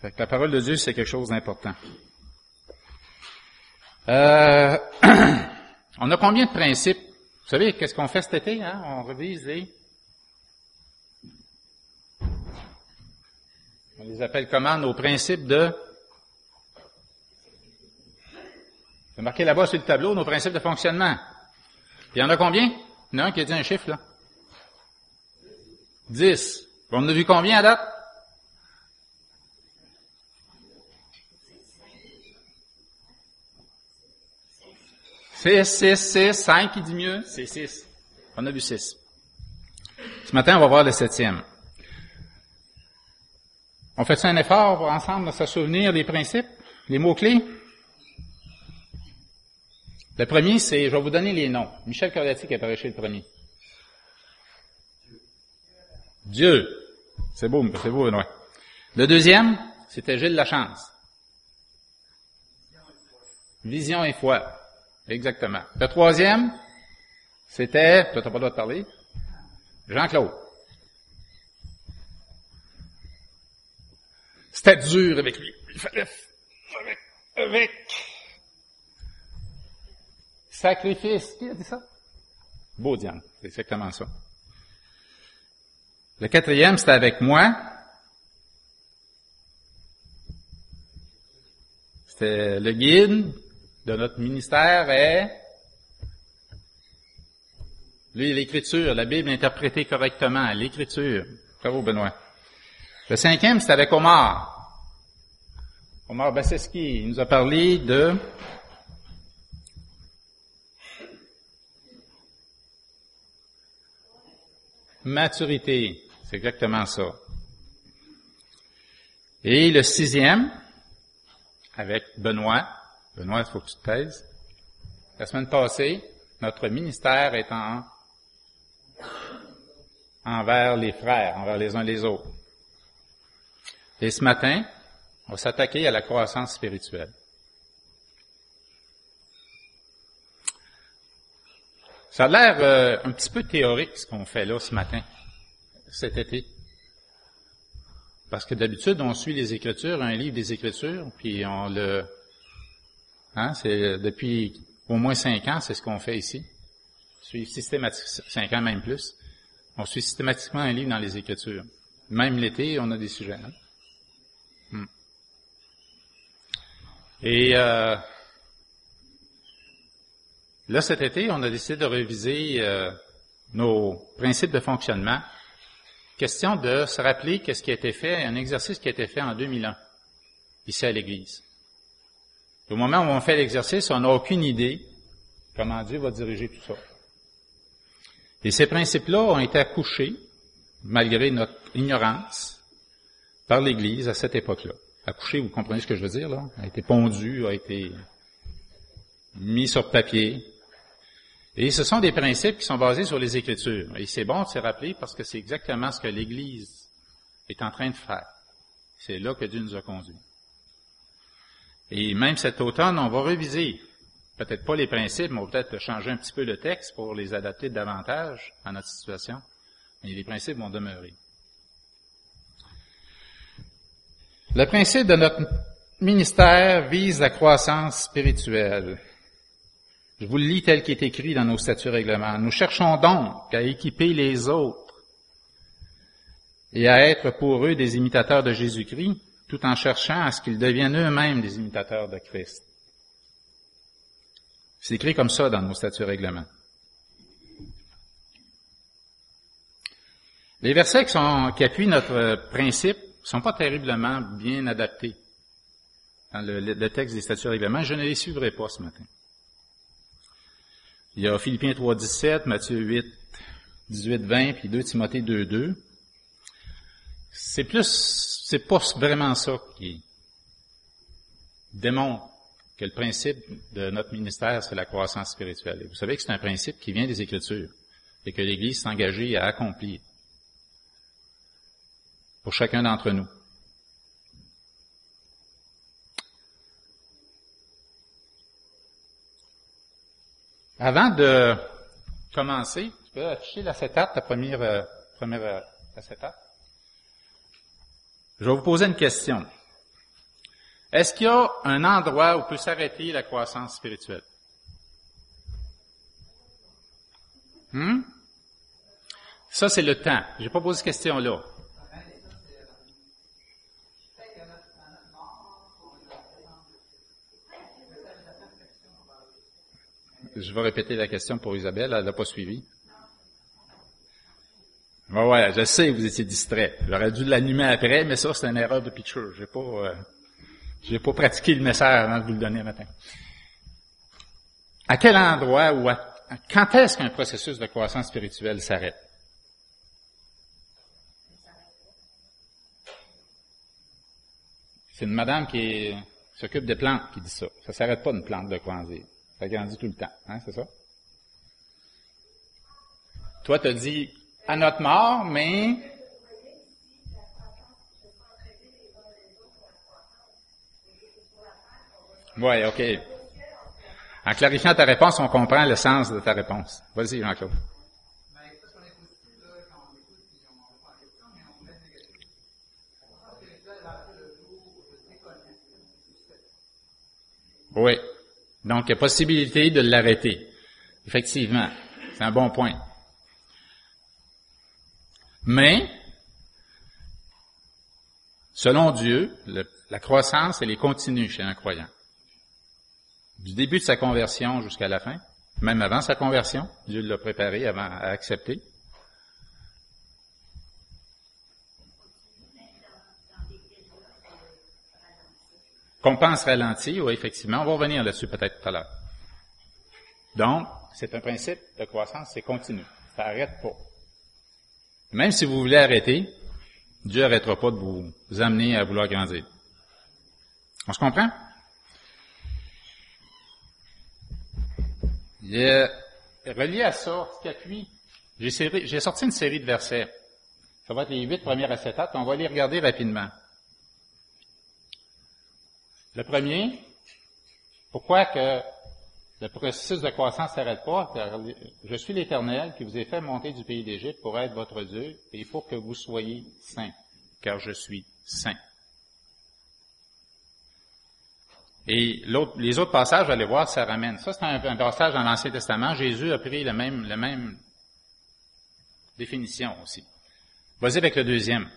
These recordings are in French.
Fait que la parole de Dieu, c'est quelque chose d'important. On a combien de principes? Vous savez, qu'est-ce qu'on fait cet été? Hein? On revise on les appelle comment? Nos principes de... C'est marqué là-bas sur le tableau, nos principes de fonctionnement. Il y en a combien? Il y en a un qui a dit un chiffre, là. 10. On en a vu combien à date? 6, 5 qui dit mieux, c'est 6. On a vu 6. Ce matin, on va voir le 7e. On fait un effort pour ensemble de se souvenir des principes, les mots-clés? Le premier, c'est, je vais vous donner les noms. Michel Corlatti qui a prêché le premier. Dieu. C'est beau, Benoît. Le deuxième, c'était Gilles Lachance. Vision et foi. Exactement. Le troisième, c'était, toi t'as pas le droit de parler, Jean-Claude. C'était dur avec lui. Il fallait avec sacrifice. Qui a dit ça? Baudiane. C'est exactement ça. Le quatrième, c'était avec moi. C'était le guide de notre ministère est l'écriture, la Bible interprétée correctement, l'écriture. Bravo, Benoît. Le cinquième, c'était avec Omar. Omar Basseski, il nous a parlé de maturité. C'est exactement ça. Et le sixième, avec Benoît. Benoît, il faut que tu te taises. La semaine passée, notre ministère est envers les frères, envers les uns les autres. Et ce matin, on va s'attaquer à la croissance spirituelle. Ça a l'air un petit peu théorique ce qu'on fait là ce matin, cet été. Parce que d'habitude, on suit les Écritures, un livre des Écritures, puis on le... c'est depuis au moins 5 ans, c'est ce qu'on fait ici. On suit systématiquement, 5 ans même plus. On suit systématiquement un livre dans les Écritures. Même l'été, on a des sujets. Et là, cet été, on a décidé de réviser nos principes de fonctionnement. Question de se rappeler qu'est-ce qui a été fait, un exercice qui a été fait en 2001, ici à l'Église. Au moment où on fait l'exercice, on n'a aucune idée comment Dieu va diriger tout ça. Et ces principes-là ont été accouchés, malgré notre ignorance, par l'Église à cette époque-là. Accouchés, vous comprenez ce que je veux dire, là? A été pondu, a été mis sur papier. Et ce sont des principes qui sont basés sur les Écritures. Et c'est bon de se rappeler parce que c'est exactement ce que l'Église est en train de faire. C'est là que Dieu nous a conduits. Et même cet automne, on va réviser, peut-être pas les principes, mais on va peut-être changer un petit peu le texte pour les adapter davantage à notre situation. Mais les principes vont demeurer. Le principe de notre ministère vise la croissance spirituelle. Je vous le lis tel qu'il est écrit dans nos statuts règlements. Nous cherchons donc à équiper les autres et à être pour eux des imitateurs de Jésus-Christ, tout en cherchant à ce qu'ils deviennent eux-mêmes des imitateurs de Christ. C'est écrit comme ça dans nos statuts règlements. Les versets qui appuient notre principe ne sont pas terriblement bien adaptés dans le texte des statuts règlements. Je ne les suivrai pas ce matin. Il y a Philippiens 3.17, Matthieu 8.18-20, puis 2 Timothée 2.2. C'est pas vraiment ça qui démontre que le principe de notre ministère, c'est la croissance spirituelle. Et vous savez que c'est un principe qui vient des Écritures et que l'Église s'est engagée à accomplir pour chacun d'entre nous. Avant de commencer, tu peux afficher l'acétate, la première acétate. Je vais vous poser une question. Est-ce qu'il y a un endroit où peut s'arrêter la croissance spirituelle? Ça, c'est le temps. J'ai pas posé cette question-là. Je vais répéter la question pour Isabelle, elle n'a pas suivi. Ouais, je sais, vous étiez distrait. J'aurais dû l'animer après, mais ça, c'est une erreur de pitcher. J'ai pas pratiqué le message avant de vous le donner le matin. À quel endroit ou quand est-ce qu'un processus de croissance spirituelle s'arrête? C'est une madame qui s'occupe des plantes qui dit ça. Ça s'arrête pas une plante de grandir. Ça grandit tout le temps, hein, c'est ça? Toi, t'as dit à notre mort, mais ouais, ok. En clarifiant ta réponse, on comprend le sens de ta réponse. Vas-y, Jean-Claude. Oui. Donc, il y a possibilité de l'arrêter. Effectivement. C'est un bon point. Mais, selon Dieu, la croissance, elle est continue chez un croyant. Du début de sa conversion jusqu'à la fin, même avant sa conversion, Dieu l'a préparé avant à accepter. Qu'on pense ralenti, oui, effectivement. On va revenir là-dessus peut-être tout à l'heure. Donc, c'est un principe de croissance, c'est continu. Ça n'arrête pas. Même si vous voulez arrêter, Dieu n'arrêtera pas de vous amener à vouloir grandir. On se comprend? Relié à ça, ce qui appuie, j'ai sorti une série de versets. Ça va être les 8 premiers acétates, on va les regarder rapidement. Le premier, pourquoi que le processus de croissance ne s'arrête pas? Car je suis l'Éternel qui vous ai fait monter du pays d'Égypte pour être votre Dieu et pour que vous soyez saints, car je suis saint. Et les autres passages, allez voir, ça ramène. Ça, c'est un passage dans l'Ancien Testament. Jésus a pris la même définition aussi. Vas-y avec le deuxième.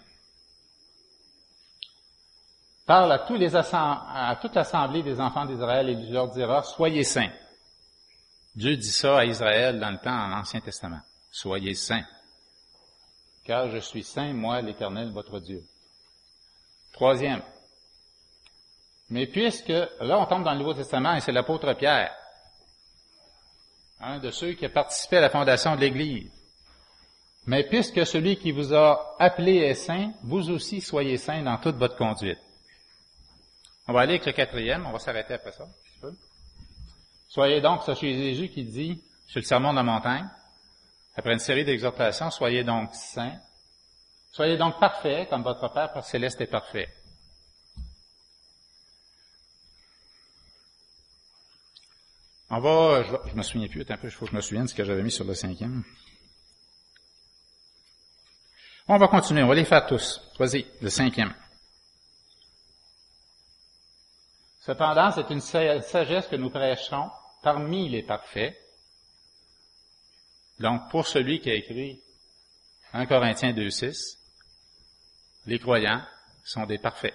Parle à toute l'assemblée des enfants d'Israël et leur dira, soyez saints. Dieu dit ça à Israël dans le temps, dans l'Ancien Testament. Soyez saints. Car je suis saint, moi, l'Éternel, votre Dieu. Troisième. Mais puisque, là on tombe dans le Nouveau Testament et c'est l'apôtre Pierre, un de ceux qui a participé à la fondation de l'Église. Mais puisque celui qui vous a appelé est saint, vous aussi soyez saints dans toute votre conduite. On va aller avec le quatrième, on va s'arrêter après ça. Soyez donc, ça chez Jésus qui dit, sur le sermon de la montagne, après une série d'exhortations, soyez donc saints, soyez donc parfaits comme votre Père céleste est parfait. Je me souviens plus, un peu, il faut que je me souvienne de ce que j'avais mis sur le cinquième. On va continuer, on va les faire tous. Vas-y, le cinquième. Cependant, c'est une sagesse que nous prêcherons parmi les parfaits. Donc, pour celui qui a écrit 1 Corinthiens 2,6, les croyants sont des parfaits.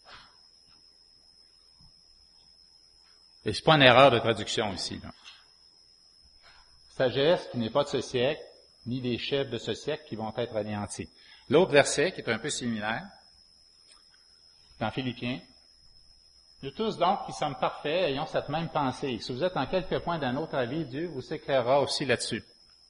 Et c'est pas une erreur de traduction ici, là. Sagesse qui n'est pas de ce siècle, ni des chefs de ce siècle qui vont être anéantis. L'autre verset, qui est un peu similaire, dans Philippiens, nous tous donc qui sommes parfaits, ayons cette même pensée. Si vous êtes en quelque point d'un autre avis, Dieu vous éclairera aussi là-dessus.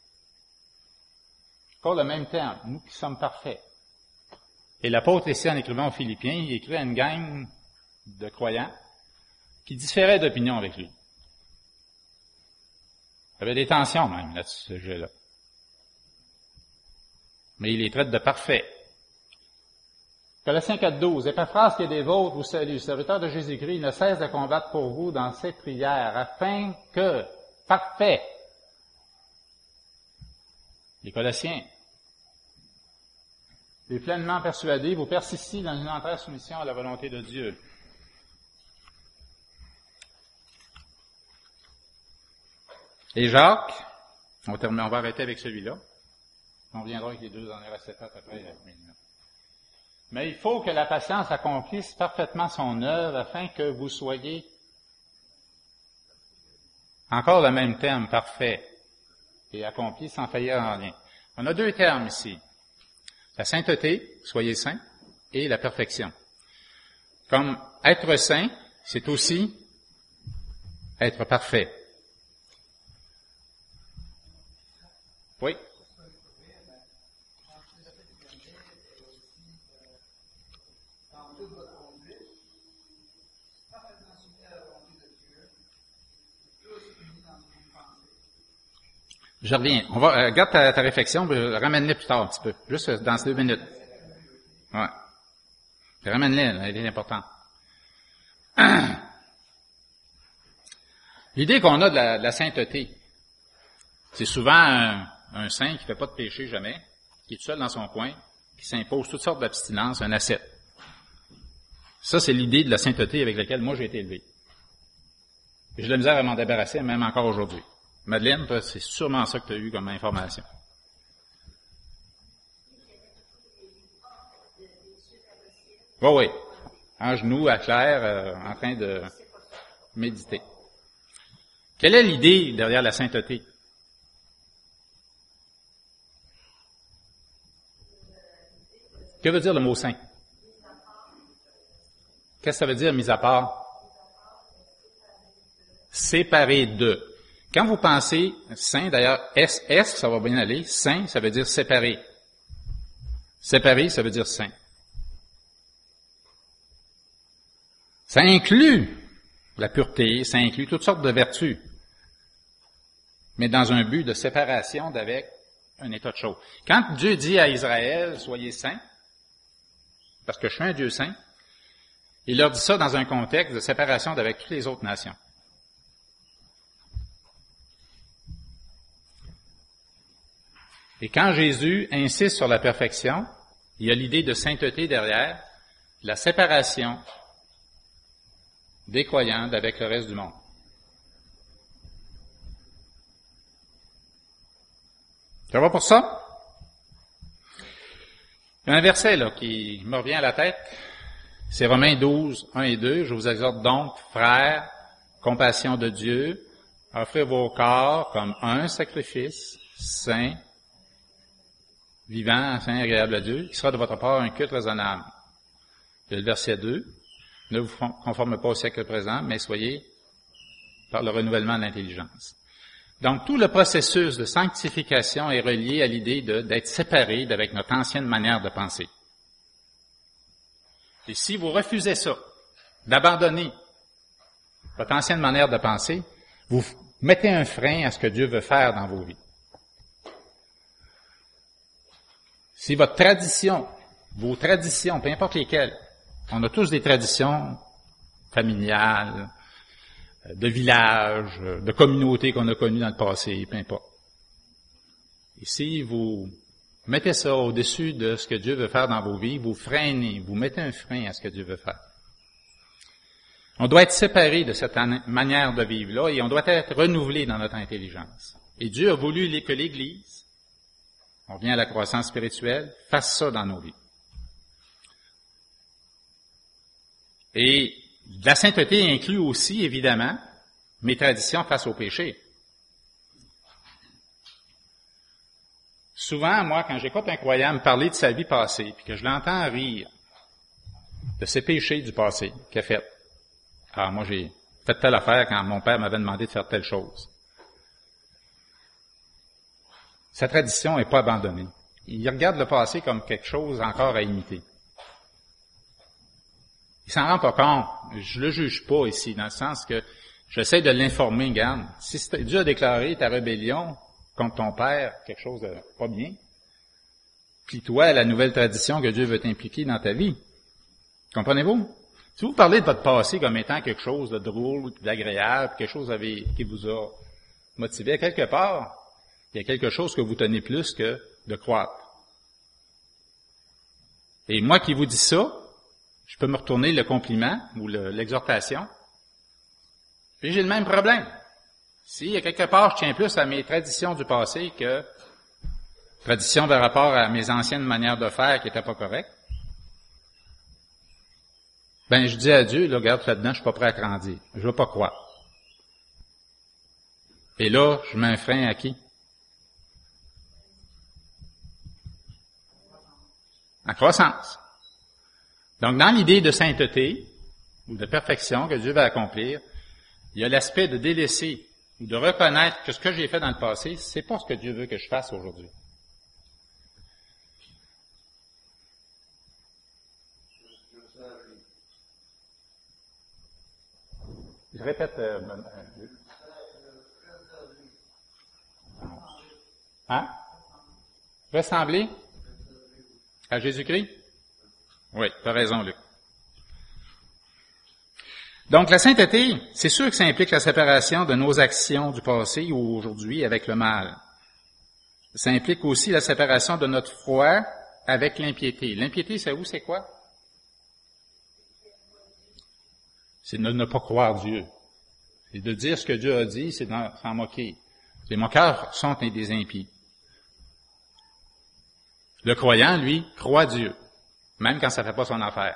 Encore le même terme, nous qui sommes parfaits. Et l'apôtre ici, en écrivant aux Philippiens, il écrit à une gang de croyants qui différaient d'opinion avec lui. Il y avait des tensions même là-dessus, ce sujet-là. Mais il les traite de parfaits. Colossiens 4,12. Épaphras qui est des vôtres vous salue, serviteur de Jésus-Christ, ne cesse de combattre pour vous dans cette prière, afin que, parfait, les Colossiens, et pleinement persuadés, vous persistiez dans une entière soumission à la volonté de Dieu. Et Jacques, on va arrêter avec celui-là. On reviendra avec les deux dernières acétates après. Mais il faut que la patience accomplisse parfaitement son œuvre afin que vous soyez, encore le même terme, parfait et accompli sans faillir en rien. On a deux termes ici. La sainteté, soyez saints, et la perfection. Comme être saint, c'est aussi être parfait. Oui. Je reviens. On va, garde ta réflexion, ramène-les plus tard un petit peu. Juste dans ces 2 minutes. Ouais. Ramène-les, elle est importante. L'idée qu'on a de la sainteté, c'est souvent un saint qui fait pas de péché jamais, qui est tout seul dans son coin, qui s'impose toutes sortes d'abstinences, un ascète. Ça, c'est l'idée de la sainteté avec laquelle moi j'ai été élevé. Et j'ai de la misère à m'en débarrasser, même encore aujourd'hui. Madeleine, toi, c'est sûrement ça que tu as eu comme information. Oui. En genoux, à clair, en train de méditer. Quelle est l'idée derrière la sainteté? Que veut dire le mot saint? Qu'est-ce que ça veut dire, mis à part? Séparé de. Quand vous pensez saint, d'ailleurs, S, ça va bien aller. Saint, ça veut dire séparé. Séparé, ça veut dire saint. Ça inclut la pureté, ça inclut toutes sortes de vertus, mais dans un but de séparation d'avec un état de choses. Quand Dieu dit à Israël, soyez saints, parce que je suis un Dieu saint, il leur dit ça dans un contexte de séparation d'avec toutes les autres nations. Et quand Jésus insiste sur la perfection, il y a l'idée de sainteté derrière, la séparation des croyants d'avec le reste du monde. Ça va pour ça? Il y a un verset là qui me revient à la tête, c'est Romains 12, 1 et 2. Je vous exhorte donc, frères, compassion de Dieu, à offrir vos corps comme un sacrifice saint, vivant, saint, agréable à Dieu, qui sera de votre part un culte raisonnable. Et le verset 2, ne vous conformez pas au siècle présent, mais soyez par le renouvellement de l'intelligence. Donc, tout le processus de sanctification est relié à l'idée d'être séparé d'avec notre ancienne manière de penser. Et si vous refusez ça, d'abandonner votre ancienne manière de penser, vous mettez un frein à ce que Dieu veut faire dans vos vies. Si votre tradition, vos traditions, peu importe lesquelles, on a tous des traditions familiales, de village, de communautés qu'on a connues dans le passé, peu importe. Et si vous mettez ça au-dessus de ce que Dieu veut faire dans vos vies, vous freinez, vous mettez un frein à ce que Dieu veut faire. On doit être séparé de cette manière de vivre-là et on doit être renouvelé dans notre intelligence. Et Dieu a voulu que l'Église, on revient à la croissance spirituelle, fasse ça dans nos vies. Et la sainteté inclut aussi, évidemment, mes traditions face au péché. Souvent, moi, quand j'écoute un croyant me parler de sa vie passée, puis que je l'entends rire de ses péchés du passé qu'il a fait. Ah, moi, j'ai fait telle affaire quand mon père m'avait demandé de faire telle chose. Sa tradition n'est pas abandonnée. Il regarde le passé comme quelque chose encore à imiter. Il s'en rend pas compte. Je le juge pas ici, dans le sens que j'essaie de l'informer, regarde. Si Dieu a déclaré ta rébellion contre ton père, quelque chose de pas bien, plie-toi à la nouvelle tradition que Dieu veut t'impliquer dans ta vie. Comprenez-vous? Si vous parlez de votre passé comme étant quelque chose de drôle, d'agréable, quelque chose qui vous a motivé, quelque part, il y a quelque chose que vous tenez plus que de croître. Et moi qui vous dis ça, je peux me retourner le compliment ou l'exhortation. Puis j'ai le même problème. Si, à quelque part, je tiens plus à mes traditions du passé que traditions par rapport à mes anciennes manières de faire qui n'étaient pas correctes, ben, je dis à Dieu, là, regarde, là-dedans, je suis pas prêt à grandir. Je veux pas croire. Et là, je mets un frein à qui? En croissance. Donc, dans l'idée de sainteté, ou de perfection que Dieu va accomplir, il y a l'aspect de délaisser, ou de reconnaître que ce que j'ai fait dans le passé, c'est pas ce que Dieu veut que je fasse aujourd'hui. Je répète. Hein? Ressembler à Jésus-Christ? Oui, tu as raison, Luc. Donc, la sainteté, c'est sûr que ça implique la séparation de nos actions du passé ou aujourd'hui avec le mal. Ça implique aussi la séparation de notre foi avec l'impiété. L'impiété, c'est quoi? C'est de ne pas croire Dieu. C'est de dire ce que Dieu a dit, c'est s'en moquer. Les moqueurs sont des impies. Le croyant, lui, croit Dieu, même quand ça ne fait pas son affaire.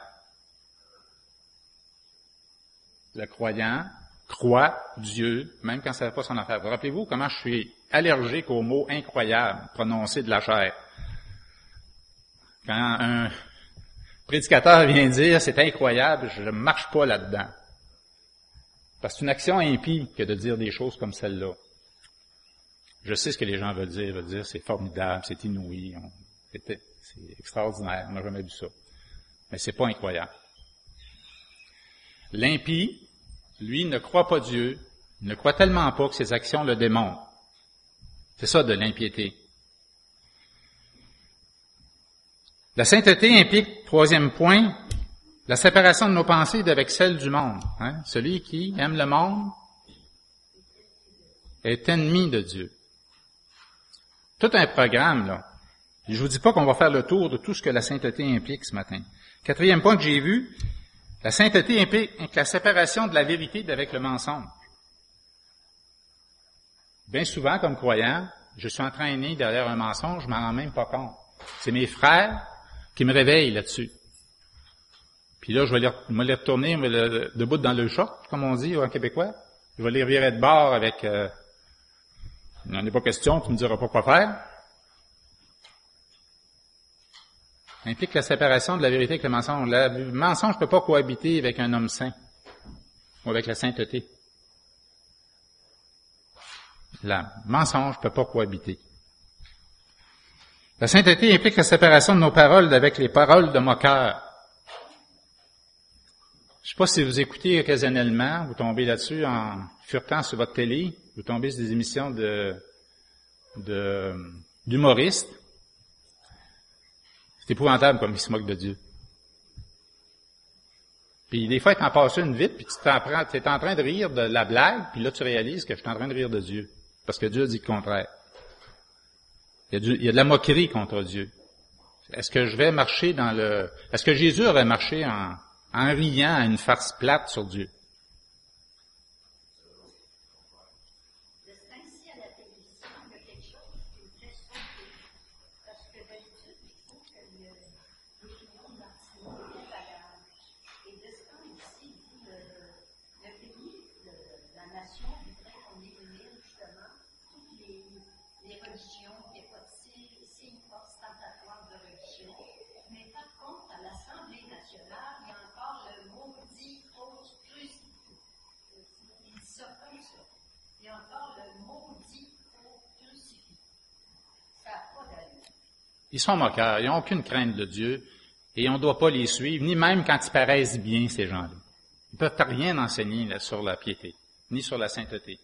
Le croyant croit Dieu, même quand ça ne fait pas son affaire. Vous rappelez-vous comment je suis allergique au mot incroyable prononcé de la chair? Quand un prédicateur vient dire c'est incroyable, je ne marche pas là-dedans. Parce que c'est une action impie que de dire des choses comme celle-là. Je sais ce que les gens veulent dire. Ils veulent dire c'est formidable, c'est inouï, c'est extraordinaire, on n'a jamais vu ça. Mais c'est pas incroyable. L'impie, lui, ne croit pas Dieu, ne croit tellement pas que ses actions le démontrent. C'est ça de l'impiété. La sainteté implique, troisième point, la séparation de nos pensées d'avec celles du monde. Hein? Celui qui aime le monde est ennemi de Dieu. Tout un programme, là. Je vous dis pas qu'on va faire le tour de tout ce que la sainteté implique ce matin. Quatrième point que j'ai vu, la sainteté implique la séparation de la vérité d'avec le mensonge. Bien souvent, comme croyant, je suis entraîné derrière un mensonge, je m'en rends même pas compte. C'est mes frères qui me réveillent là-dessus. Puis là, je vais les retourner debout dans le short, comme on dit en québécois. Je vais les revirer de bord avec il n'en est pas question, tu ne me diras pas quoi faire. Ça implique la séparation de la vérité avec le mensonge. Le mensonge ne peut pas cohabiter avec un homme saint ou avec la sainteté. Le mensonge ne peut pas cohabiter. La sainteté implique la séparation de nos paroles avec les paroles de moqueurs. Je ne sais pas si vous écoutez occasionnellement, vous tombez là-dessus en furetant sur votre télé, vous tombez sur des émissions d'humoristes. C'est épouvantable comme ils se moquent de Dieu. Puis des fois, tu en passes une vite, puis tu es en train de rire de la blague, puis là, tu réalises que je suis en train de rire de Dieu. Parce que Dieu a dit le contraire. Il y a de la moquerie contre Dieu. Est-ce que je vais marcher est-ce que Jésus aurait marché en riant à une farce plate sur Dieu? Ils sont moqueurs, ils n'ont aucune crainte de Dieu, et on ne doit pas les suivre, ni même quand ils paraissent bien, ces gens-là. Ils ne peuvent rien enseigner là, sur la piété, ni sur la sainteté.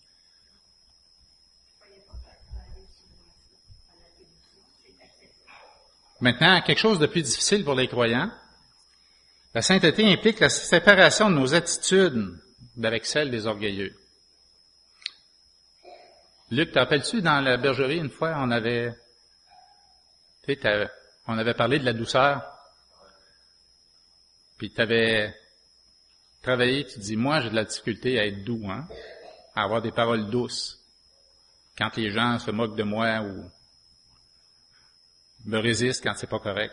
Maintenant, quelque chose de plus difficile pour les croyants, la sainteté implique la séparation de nos attitudes avec celles des orgueilleux. Luc, te rappelles-tu, dans la bergerie, une fois, on avait parlé de la douceur, puis tu avais travaillé, tu dis, moi, j'ai de la difficulté à être doux, hein? à avoir des paroles douces quand les gens se moquent de moi ou me résistent quand c'est pas correct.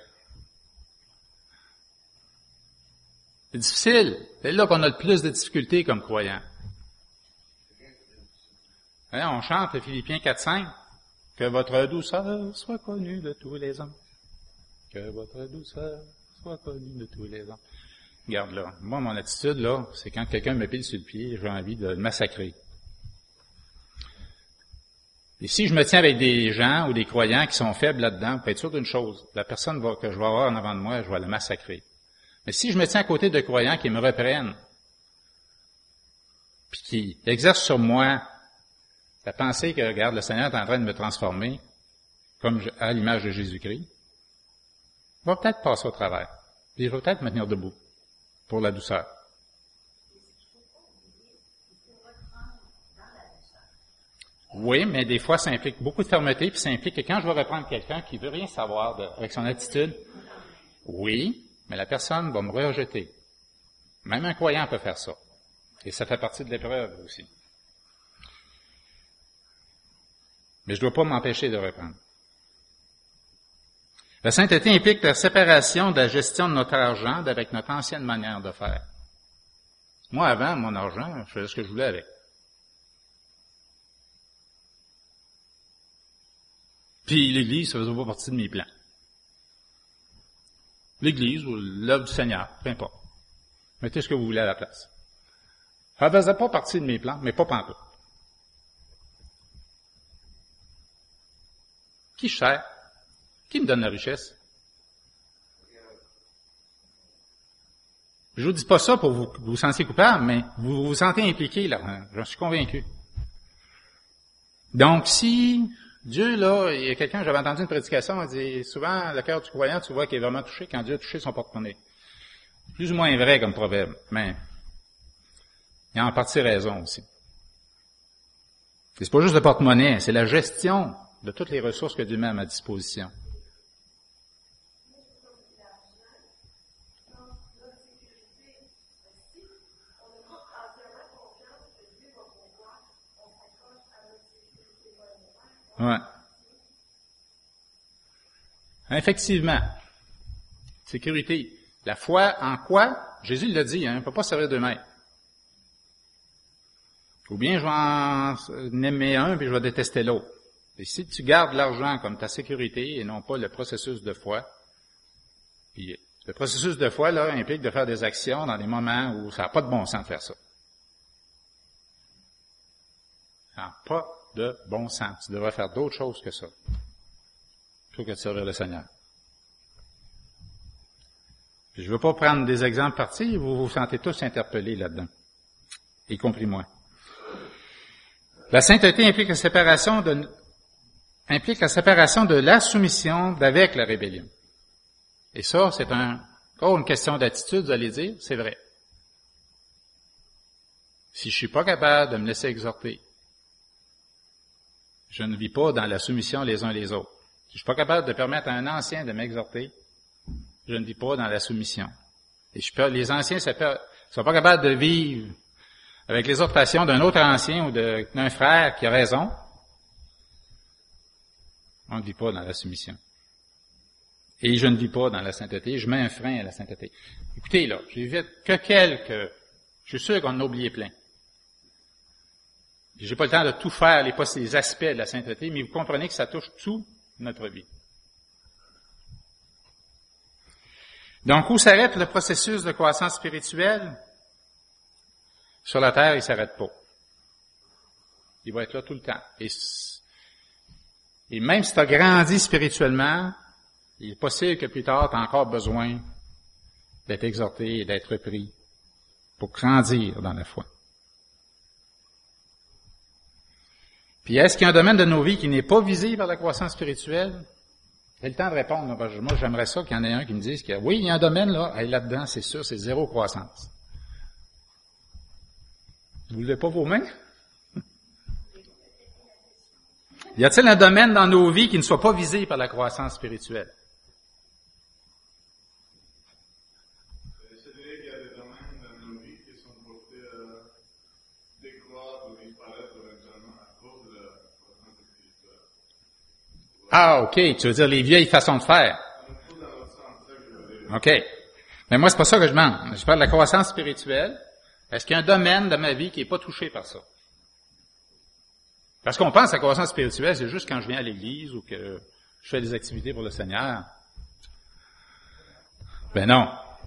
C'est difficile. C'est là qu'on a le plus de difficultés comme croyants. Hein, on chante Philippiens 4:5, que votre douceur soit connue de tous les hommes. Que votre douceur soit connue de tous les hommes. Regarde là, moi mon attitude là, c'est quand quelqu'un me pile sur le pied, j'ai envie de le massacrer. Et si je me tiens avec des gens ou des croyants qui sont faibles là-dedans, vous pouvez être sûr d'une chose, la personne que je vais avoir en avant de moi, je vais la massacrer. Mais si je me tiens à côté de croyants qui me reprennent, puis qui exercent sur moi la pensée que, regarde, le Seigneur est en train de me transformer, comme à l'image de Jésus-Christ, je vais peut-être passer au travers. Puis je vais peut-être me tenir debout pour la douceur. Oui, mais des fois, ça implique beaucoup de fermeté, puis ça implique que quand je vais reprendre quelqu'un qui veut rien savoir avec son attitude, oui, mais la personne va me rejeter. Même un croyant peut faire ça. Et ça fait partie de l'épreuve aussi. Mais je ne dois pas m'empêcher de reprendre. La sainteté implique la séparation de la gestion de notre argent avec notre ancienne manière de faire. Moi, avant, mon argent, je faisais ce que je voulais avec. Puis l'Église, ça faisait pas partie de mes plans. L'Église ou l'œuvre du Seigneur, peu importe. Mettez ce que vous voulez à la place. Ça faisait pas partie de mes plans, mais pas pantoute. Qui je sers? Qui me donne la richesse? Je vous dis pas ça pour vous sentir coupable, mais vous vous sentez impliqué là. J'en suis convaincu. Donc, si Dieu, là, il y a quelqu'un, j'avais entendu une prédication, on dit, souvent, le cœur du croyant, tu vois qu'il est vraiment touché quand Dieu a touché son porte-monnaie. Plus ou moins vrai comme proverbe, mais il y a en partie raison aussi. Et c'est pas juste le porte-monnaie, c'est la gestion de toutes les ressources que Dieu met à ma disposition. Ouais. Effectivement. Sécurité. La foi en quoi? Jésus l'a dit, hein, on ne peut pas servir deux maîtres. Ou bien je vais en aimer un puis je vais détester l'autre. Et si tu gardes l'argent comme ta sécurité et non pas le processus de foi, puis le processus de foi, là, implique de faire des actions dans des moments où ça n'a pas de bon sens de faire ça. Ça n'a pas de bon sens. Tu devrais faire d'autres choses que ça, plutôt que de servir le Seigneur. Puis je ne veux pas prendre des exemples partis, vous vous sentez tous interpellés là-dedans, y compris moi. La sainteté implique la séparation de la soumission d'avec la rébellion. Et ça, c'est encore une question d'attitude, vous allez dire, c'est vrai. Si je suis pas capable de me laisser exhorter, je ne vis pas dans la soumission les uns les autres. Si je suis pas capable de permettre à un ancien de m'exhorter, je ne vis pas dans la soumission. Et les anciens sont pas capables de vivre avec l'exhortation d'un autre ancien ou d'un frère qui a raison. On ne vit pas dans la soumission. Et je ne vis pas dans la sainteté, je mets un frein à la sainteté. Écoutez, là, j'évite que quelques, je suis sûr qu'on en a oublié plein. J'ai pas le temps de tout faire, les aspects de la sainteté, mais vous comprenez que ça touche toute notre vie. Donc, où s'arrête le processus de croissance spirituelle? Sur la terre, il s'arrête pas. Il va être là tout le temps. Et même si tu as grandi spirituellement, il est possible que plus tard, tu as encore besoin d'être exhorté et d'être repris pour grandir dans la foi. Puis est-ce qu'il y a un domaine de nos vies qui n'est pas visé par la croissance spirituelle? J'ai le temps de répondre. Moi, j'aimerais ça qu'il y en ait un qui me dise que oui, il y a un domaine là-dedans, c'est sûr, c'est zéro croissance. Vous ne levez pas vos mains? Y a-t-il un domaine dans nos vies qui ne soit pas visé par la croissance spirituelle? C'est vrai qu'il y a des domaines dans nos vies qui sont portés à décroître ou disparaître Ah, OK, tu veux dire les vieilles façons de faire. OK. Mais moi, c'est pas ça que je demande. Je parle de la croissance spirituelle. Est-ce qu'il y a un domaine de ma vie qui est pas touché par ça? Parce qu'on pense à la croissance spirituelle, c'est juste quand je viens à l'église ou que je fais des activités pour le Seigneur. Ben non.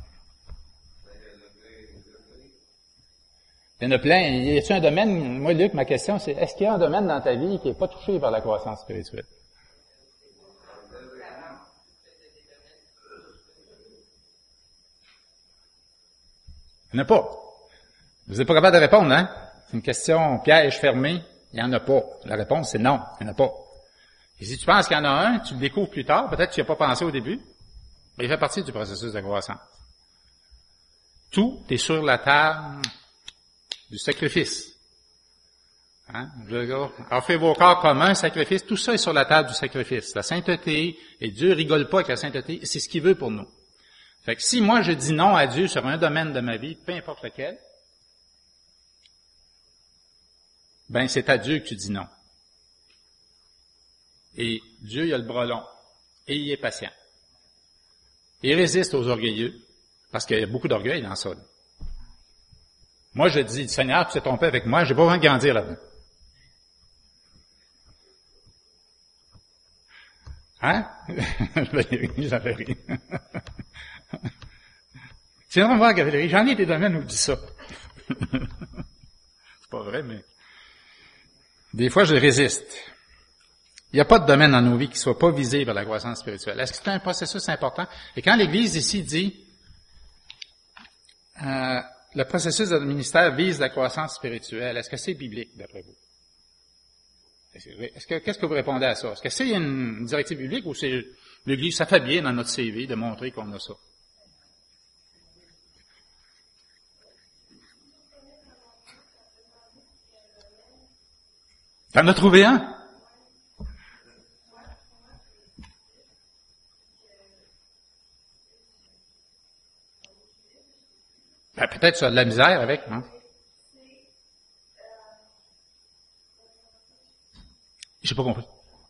Il y en a plein. Y a-t-il un domaine, moi, Luc, ma question, c'est, est-ce qu'il y a un domaine dans ta vie qui n'est pas touché par la croissance spirituelle? Il n'y en a pas. Vous n'êtes pas capable de répondre, hein? C'est une question piège fermée. Il n'y en a pas. La réponse, c'est non. Il n'y en a pas. Et si tu penses qu'il y en a un, tu le découvres plus tard, peut-être que tu n'y as pas pensé au début, mais il fait partie du processus de croissance. Tout est sur la table du sacrifice. Hein? Offrez vos corps comme un sacrifice. Tout ça est sur la table du sacrifice. La sainteté, et Dieu rigole pas avec la sainteté, c'est ce qu'il veut pour nous. Fait que si moi je dis non à Dieu sur un domaine de ma vie, peu importe lequel, ben c'est à Dieu que tu dis non. Et Dieu, il a le bras long. Et il est patient. Il résiste aux orgueilleux, parce qu'il y a beaucoup d'orgueil dans ça. Moi, je dis, Seigneur, tu t'es trompé avec moi, j'ai pas besoin de grandir là-dedans. Hein? J'avais ri. Tu viendras me voir, Valérie, j'en ai des domaines où je dis ça. C'est pas vrai, mais des fois, je résiste. Il n'y a pas de domaine dans nos vies qui soit pas visé par la croissance spirituelle. Est-ce que c'est un processus important? Et quand l'Église ici dit le processus de ministère vise la croissance spirituelle, est-ce que c'est biblique, d'après vous? Qu'est-ce que vous répondez à ça? Est-ce que c'est une directive biblique ou c'est l'Église, ça fait bien dans notre CV de montrer qu'on a ça? T'en as trouvé un? Ben, peut-être tu as de la misère avec, non? J'ai pas compris.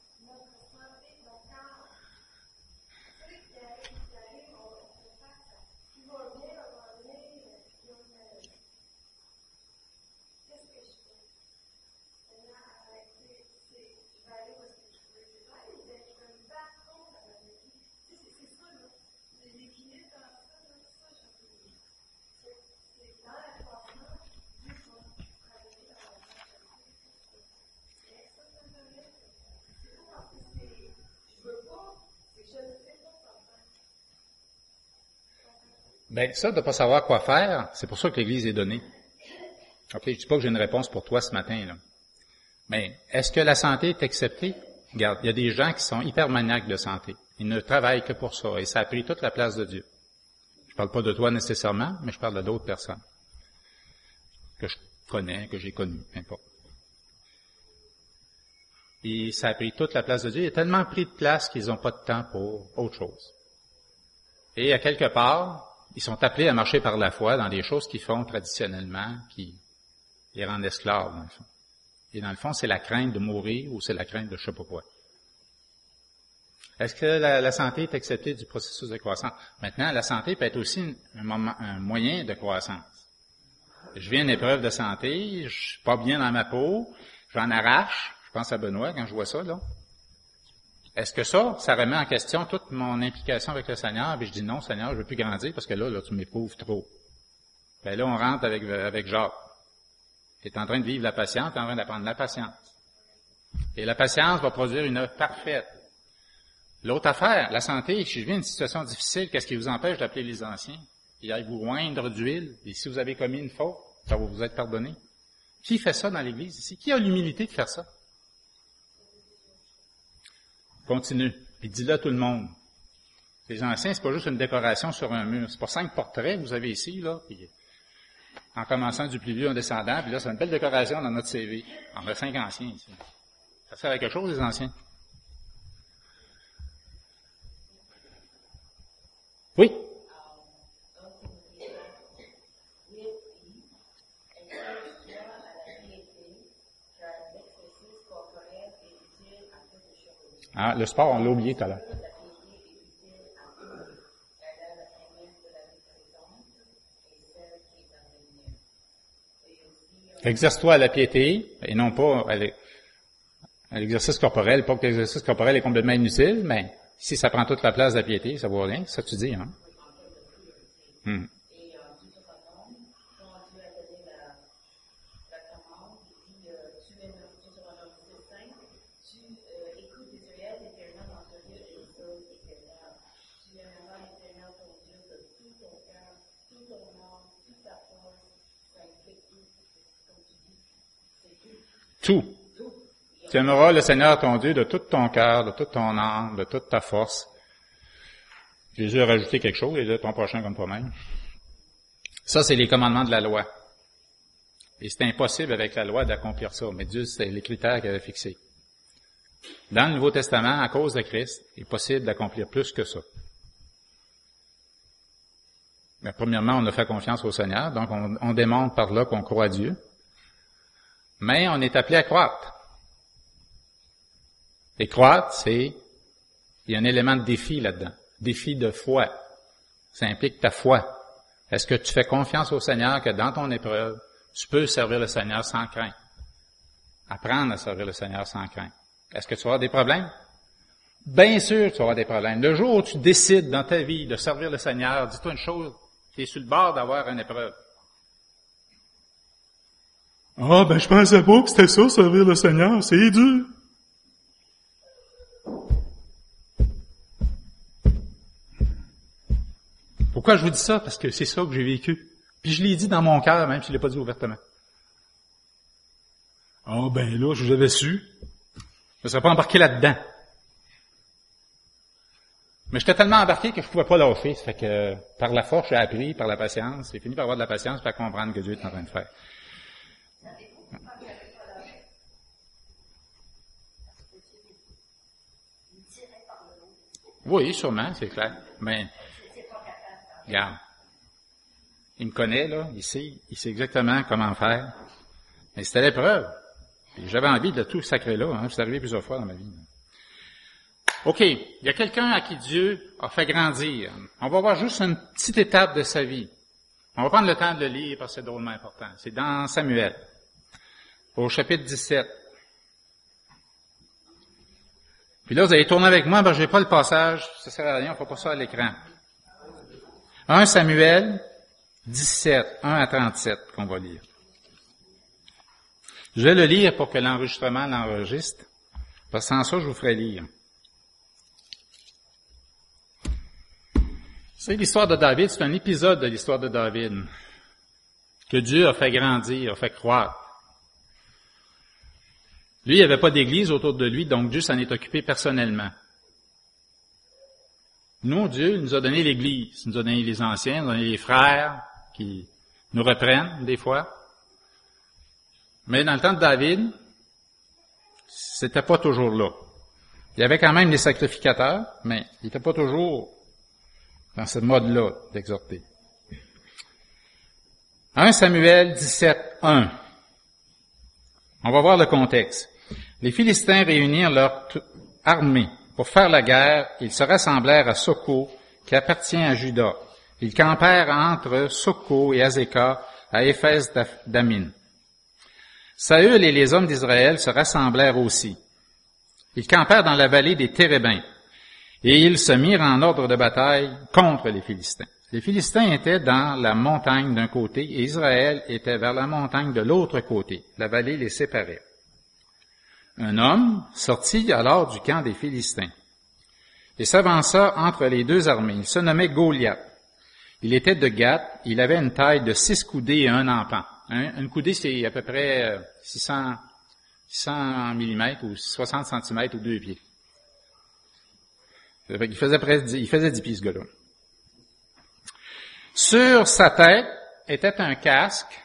Ben, ça, de pas savoir quoi faire, c'est pour ça que l'Église est donnée. OK, je dis pas que j'ai une réponse pour toi ce matin, là. Mais, est-ce que la santé est acceptée? Regarde, il y a des gens qui sont hyper maniaques de santé. Ils ne travaillent que pour ça, et ça a pris toute la place de Dieu. Je parle pas de toi nécessairement, mais je parle de d'autres personnes. Que je connais, que j'ai connues, peu importe. Et ça a pris toute la place de Dieu. Il y a tellement pris de place qu'ils n'ont pas de temps pour autre chose. Et à quelque part, ils sont appelés à marcher par la foi dans des choses qu'ils font traditionnellement, qui les rendent esclaves, dans le fond. Et dans le fond, c'est la crainte de mourir ou c'est la crainte de je sais pas quoi. Est-ce que la santé est acceptée du processus de croissance? Maintenant, la santé peut être aussi un moyen de croissance. Je vis une épreuve de santé, je suis pas bien dans ma peau, j'en arrache. Je pense à Benoît quand je vois ça, là. Est-ce que ça remet en question toute mon implication avec le Seigneur? Puis je dis non, Seigneur, je veux plus grandir parce que là, tu m'éprouves trop. Ben là, on rentre avec Jacques. Tu es en train de vivre la patience, tu es en train d'apprendre la patience. Et la patience va produire une œuvre parfaite. L'autre affaire, la santé, si je vis une situation difficile, qu'est-ce qui vous empêche d'appeler les anciens? Ils aillent vous oindre d'huile, et si vous avez commis une faute, ça va vous être pardonné. Qui fait ça dans l'Église ici? Qui a l'humilité de faire ça? Continue. Puis dis-le à tout le monde. Les anciens, c'est pas juste une décoration sur un mur. C'est pas 5 portraits que vous avez ici, là. Puis, en commençant du plus vieux en descendant, puis là, c'est une belle décoration dans notre CV. On a 5 anciens ici. Ça sert à quelque chose, les anciens? Oui? Hein, le sport, on l'a oublié tout à l'heure. Exerce-toi à la piété, et non pas à l'exercice corporel. Pas que l'exercice corporel est complètement inutile, mais si ça prend toute la place de la piété, ça vaut rien, c'est ça que tu dis, hein? Tout. Tu aimeras le Seigneur ton Dieu de tout ton cœur, de toute ton âme, de toute ta force. Jésus a rajouté quelque chose, et de ton prochain comme toi-même. Ça, c'est les commandements de la loi. Et c'est impossible avec la loi d'accomplir ça, mais Dieu, c'est les critères qu'il avait fixés. Dans le Nouveau Testament, à cause de Christ, il est possible d'accomplir plus que ça. Mais premièrement, on a fait confiance au Seigneur, donc on démontre par là qu'on croit à Dieu. Mais on est appelé à croître. Et croître, il y a un élément de défi là-dedans. Défi de foi. Ça implique ta foi. Est-ce que tu fais confiance au Seigneur que dans ton épreuve, tu peux servir le Seigneur sans crainte? Apprendre à servir le Seigneur sans crainte. Est-ce que tu vas avoir des problèmes? Bien sûr que tu vas avoir des problèmes. Le jour où tu décides dans ta vie de servir le Seigneur, dis-toi une chose, tu es sur le bord d'avoir une épreuve. Ah, ben je pensais pas que c'était ça, servir le Seigneur, c'est dur. Pourquoi je vous dis ça? Parce que c'est ça que j'ai vécu. Puis je l'ai dit dans mon cœur, même si je l'ai pas dit ouvertement. Ah, ben là, je vous avais su. Je ne serais pas embarqué là-dedans. Mais j'étais tellement embarqué que je pouvais pas lâcher. Ça fait que, par la force, j'ai appris, par la patience. J'ai fini par avoir de la patience pour comprendre que Dieu est en train de faire. Oui, sûrement, c'est clair. Mais, regarde. Il me connaît, là, il sait exactement comment faire. Mais c'était l'épreuve. Et j'avais envie de tout sacrer là, hein. C'est arrivé plusieurs fois dans ma vie. OK. Il y a quelqu'un à qui Dieu a fait grandir. On va voir juste une petite étape de sa vie. On va prendre le temps de le lire parce que c'est drôlement important. C'est dans Samuel, au chapitre 17. Puis là, vous allez tourner avec moi, je n'ai pas le passage, ça sert à rien, on ne fera pas ça à l'écran. 1 Samuel 17, 1 à 37, qu'on va lire. Je vais le lire pour que l'enregistrement l'enregistre, parce que sans ça, je vous ferai lire. C'est l'histoire de David, c'est un épisode de l'histoire de David, que Dieu a fait grandir, a fait croître. Lui, il n'y avait pas d'église autour de lui, donc Dieu s'en est occupé personnellement. Nous, Dieu nous a donné l'église, il nous a donné les anciens, il nous a donné les frères qui nous reprennent des fois. Mais dans le temps de David, c'était pas toujours là. Il y avait quand même les sacrificateurs, mais il n'était pas toujours dans ce mode-là d'exhorter. 1 Samuel 17, 1. On va voir le contexte. Les Philistins réunirent leur armée pour faire la guerre. Ils se rassemblèrent à Soko, qui appartient à Juda. Ils campèrent entre Soko et Azekah, à Éphès d'Amin. Saül et les hommes d'Israël se rassemblèrent aussi. Ils campèrent dans la vallée des Térébins, et ils se mirent en ordre de bataille contre les Philistins. Les Philistins étaient dans la montagne d'un côté, et Israël était vers la montagne de l'autre côté. La vallée les séparait. Un homme sortit alors du camp des Philistins et s'avança entre les deux armées. Il se nommait Goliath. Il était de Gath, il avait une taille de 6 coudées et un empan. Une coudée, c'est à peu près 600 mm ou 60 cm ou 2 pieds. Il faisait 10 pieds, ce gars-là. Sur sa tête était un casque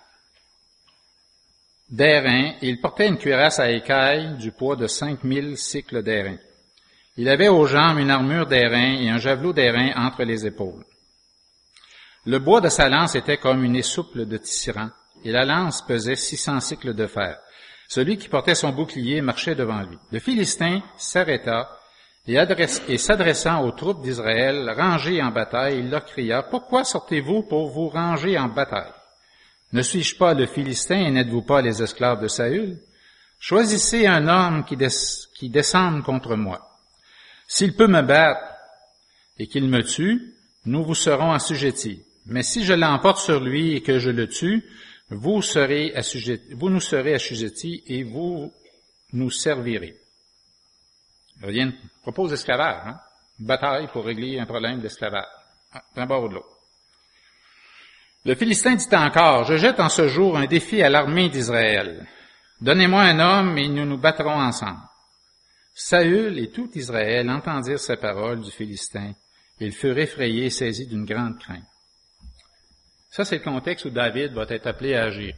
d'airain et il portait une cuirasse à écailles du poids de 5000 cycles d'airain. Il avait aux jambes une armure d'airain et un javelot d'airain entre les épaules. Le bois de sa lance était comme une essouple de tisserand et la lance pesait 600 cycles de fer. Celui qui portait son bouclier marchait devant lui. Le Philistin s'arrêta et s'adressant aux troupes d'Israël rangées en bataille, il leur cria, « Pourquoi sortez-vous pour vous ranger en bataille? Ne suis-je pas le Philistin et n'êtes-vous pas les esclaves de Saül? Choisissez un homme qui descende contre moi. S'il peut me battre et qu'il me tue, nous vous serons assujettis. Mais si je l'emporte sur lui et que je le tue, vous nous serez assujettis et vous nous servirez. » Il propose l'esclavage, hein? Une bataille pour régler un problème d'esclavage, d'un bord ou de l'autre. Le Philistin dit encore, « Je jette en ce jour un défi à l'armée d'Israël. Donnez-moi un homme et nous nous battrons ensemble. » Saül et tout Israël entendirent ces paroles du Philistin. Ils furent effrayés et saisis d'une grande crainte. Ça, c'est le contexte où David va être appelé à agir.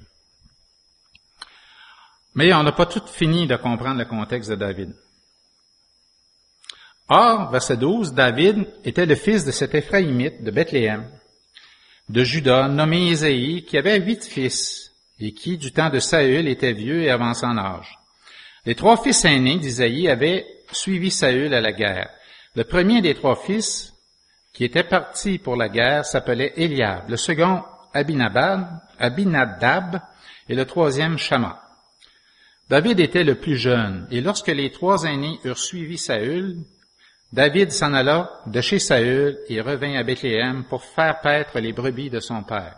Mais on n'a pas tout fini de comprendre le contexte de David. Or, verset 12, David était le fils de cet Éphraïmite de Bethléem, de Juda, nommé Isaïe, qui avait 8 fils, et qui, du temps de Saül, était vieux et avancé en âge. Les 3 fils aînés d'Isaïe avaient suivi Saül à la guerre. Le premier des 3 fils, qui était parti pour la guerre, s'appelait Éliab, le second Abinadab, et le troisième Shama. David était le plus jeune, et lorsque les 3 aînés eurent suivi Saül, David s'en alla de chez Saül et revint à Bethléem pour faire paître les brebis de son père.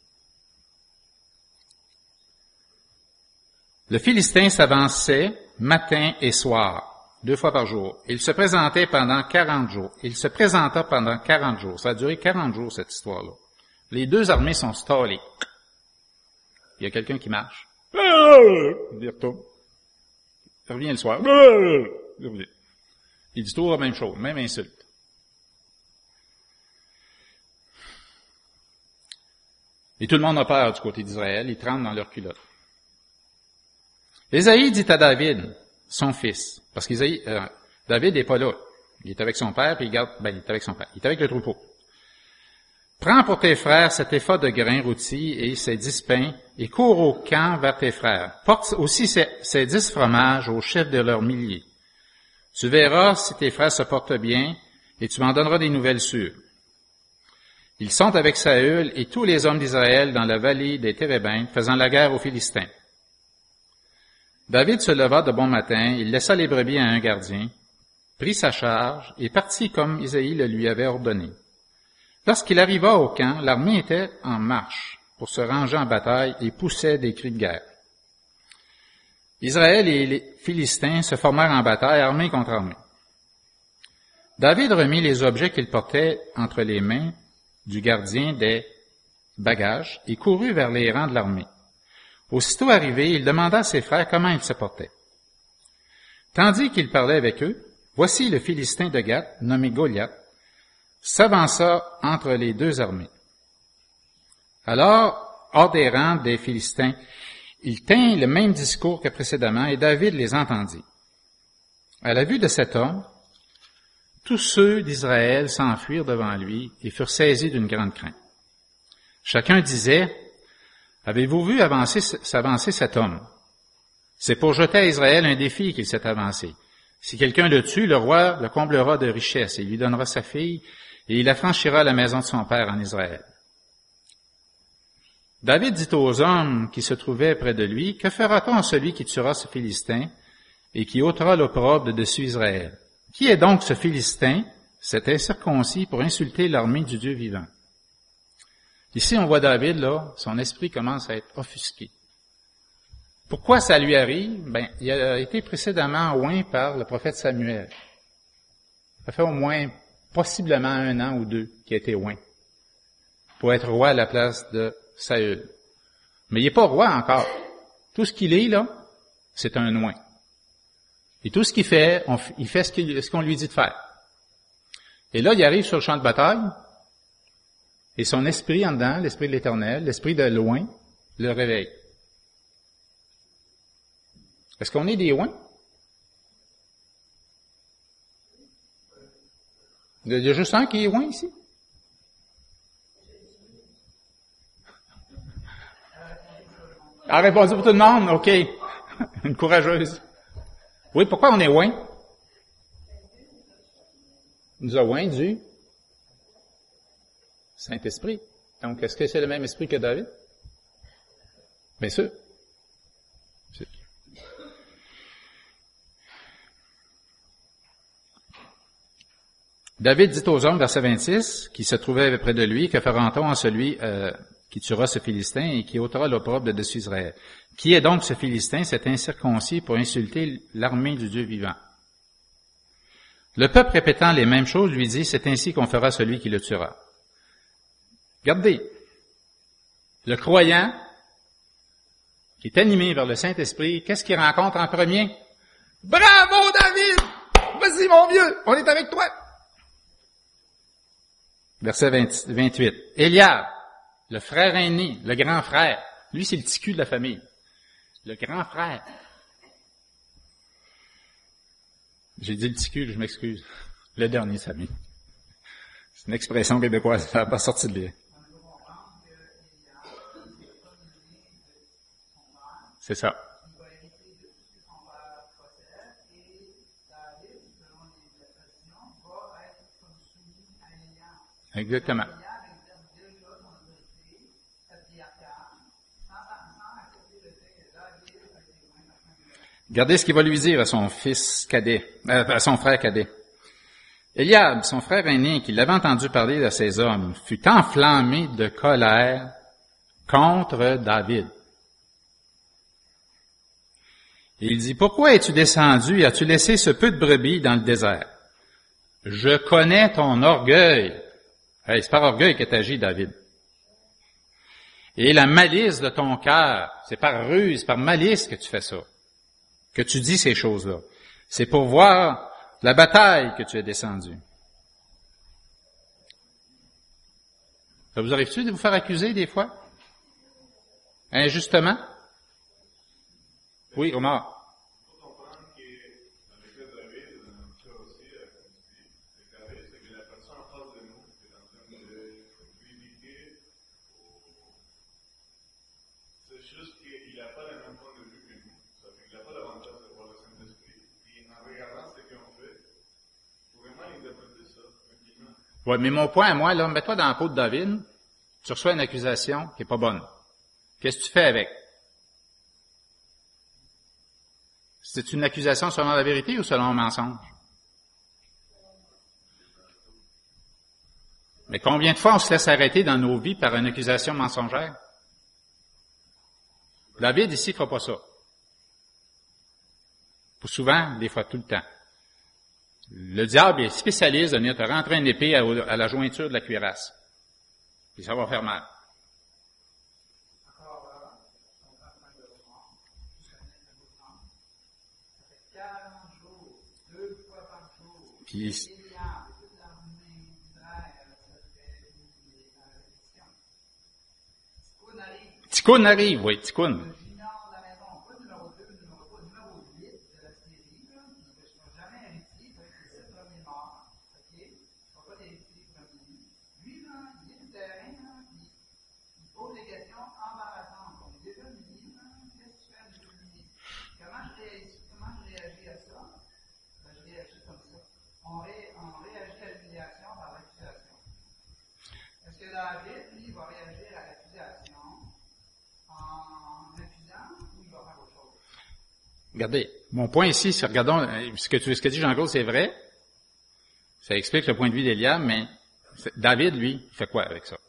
Le Philistin s'avançait matin et soir, 2 fois par jour. Il se présentait pendant 40 jours. Il se présenta pendant 40 jours. Ça a duré 40 jours, cette histoire-là. Les 2 armées sont stallées. Il y a quelqu'un qui marche. Il retourne. Il revient le soir. Il revient. Il dit toujours la même chose, même insulte. Et tout le monde a peur du côté d'Israël, ils tremblent dans leurs culottes. Ésaïe dit à David, son fils, parce que David n'est pas là. Il est avec son père, puis il est avec son père. Il est avec le troupeau. Prends pour tes frères cet épha de grains rôtis et ces 10 pains, et cours au camp vers tes frères. Porte aussi ces 10 fromages aux chefs de leurs milliers. Tu verras si tes frères se portent bien, et tu m'en donneras des nouvelles sûres. Ils sont avec Saül et tous les hommes d'Israël dans la vallée des Térébintes, faisant la guerre aux Philistins. David se leva de bon matin, il laissa les brebis à un gardien, prit sa charge et partit comme Isaïe le lui avait ordonné. Lorsqu'il arriva au camp, l'armée était en marche pour se ranger en bataille et poussait des cris de guerre. Israël et les Philistins se formèrent en bataille, armée contre armée. David remit les objets qu'il portait entre les mains du gardien des bagages et courut vers les rangs de l'armée. Aussitôt arrivé, il demanda à ses frères comment ils se portaient. Tandis qu'il parlait avec eux, voici le Philistin de Gath, nommé Goliath, s'avança entre les 2 armées. Alors, hors des rangs des Philistins, il tint le même discours que précédemment, et David les entendit. À la vue de cet homme, tous ceux d'Israël s'enfuirent devant lui et furent saisis d'une grande crainte. Chacun disait, « Avez-vous vu s'avancer cet homme? C'est pour jeter à Israël un défi qu'il s'est avancé. Si quelqu'un le tue, le roi le comblera de richesses et lui donnera sa fille, et il affranchira la maison de son père en Israël. » David dit aux hommes qui se trouvaient près de lui, « Que fera-t-on à celui qui tuera ce Philistin et qui ôtera l'opprobre de dessus Israël? Qui est donc ce Philistin, cet incirconcis, pour insulter l'armée du Dieu vivant? » Ici, on voit David, là, son esprit commence à être offusqué. Pourquoi ça lui arrive? Il a été précédemment oint par le prophète Samuel. Ça fait au moins, possiblement 1 an ou 2 qu'il a été oint pour être roi à la place de Saül. Mais il n'est pas roi encore. Tout ce qu'il est, là, c'est un oint. Et tout ce qu'il fait, il fait ce qu'on lui dit de faire. Et là, il arrive sur le champ de bataille, et son esprit en dedans, l'esprit de l'Éternel, l'esprit de loin, le réveille. Est-ce qu'on est des oints? Il y a juste un qui est oint ici? Elle a répondu pour tout le monde? OK. Une courageuse. Oui, pourquoi on est oint? Il nous a oint du Saint-Esprit. Donc, est-ce que c'est le même esprit que David? Bien sûr. David dit aux hommes, verset 26, qui se trouvaient près de lui, que fera-t-on à celui qui tuera ce Philistin et qui ôtera l'opprobre de dessus Israël? Qui est donc ce Philistin, cet incirconcis, pour insulter l'armée du Dieu vivant? Le peuple répétant les mêmes choses lui dit, c'est ainsi qu'on fera celui qui le tuera. Regardez, le croyant qui est animé vers le Saint-Esprit, qu'est-ce qu'il rencontre en premier? Bravo David! Vas-y mon vieux, on est avec toi! Verset 28. Eliab, le frère aîné, le grand frère. Lui, c'est le petit cul de la famille. Le grand frère. J'ai dit le petit cul, je m'excuse. Le dernier, ça m'est. C'est une expression québécoise, ça n'a pas sorti de là. C'est ça. Exactement. Regardez ce qu'il va lui dire à son fils cadet, à son frère cadet. Eliab, son frère aîné, qui l'avait entendu parler de ces hommes, fut enflammé de colère contre David. Et il dit, pourquoi es-tu descendu et as-tu laissé ce peu de brebis dans le désert? Je connais ton orgueil. Hey, c'est par orgueil que t'agis, David. Et la malice de ton cœur, c'est par ruse, par malice que tu fais ça, que tu dis ces choses-là. C'est pour voir la bataille que tu es descendu. Ça vous arrive-tu de vous faire accuser des fois? Injustement? Oui, Omar. Ouais, mais mon point à moi, là, mets-toi dans la peau de David, tu reçois une accusation qui est pas bonne. Qu'est-ce que tu fais avec? C'est une accusation selon la vérité ou selon un mensonge? Mais combien de fois on se laisse arrêter dans nos vies par une accusation mensongère? David ici ne fera pas ça. Pour souvent, des fois tout le temps. Le diable est spécialiste de venir te rentrer une épée à la jointure de la cuirasse. Puis ça va faire mal. Puis, Ticoun arrive, oui, Ticoun. Regardez, mon point ici, c'est, regardons, ce que dit Jean-Claude, c'est vrai. Ça explique le point de vue d'Eliab, mais David, lui, fait quoi avec ça?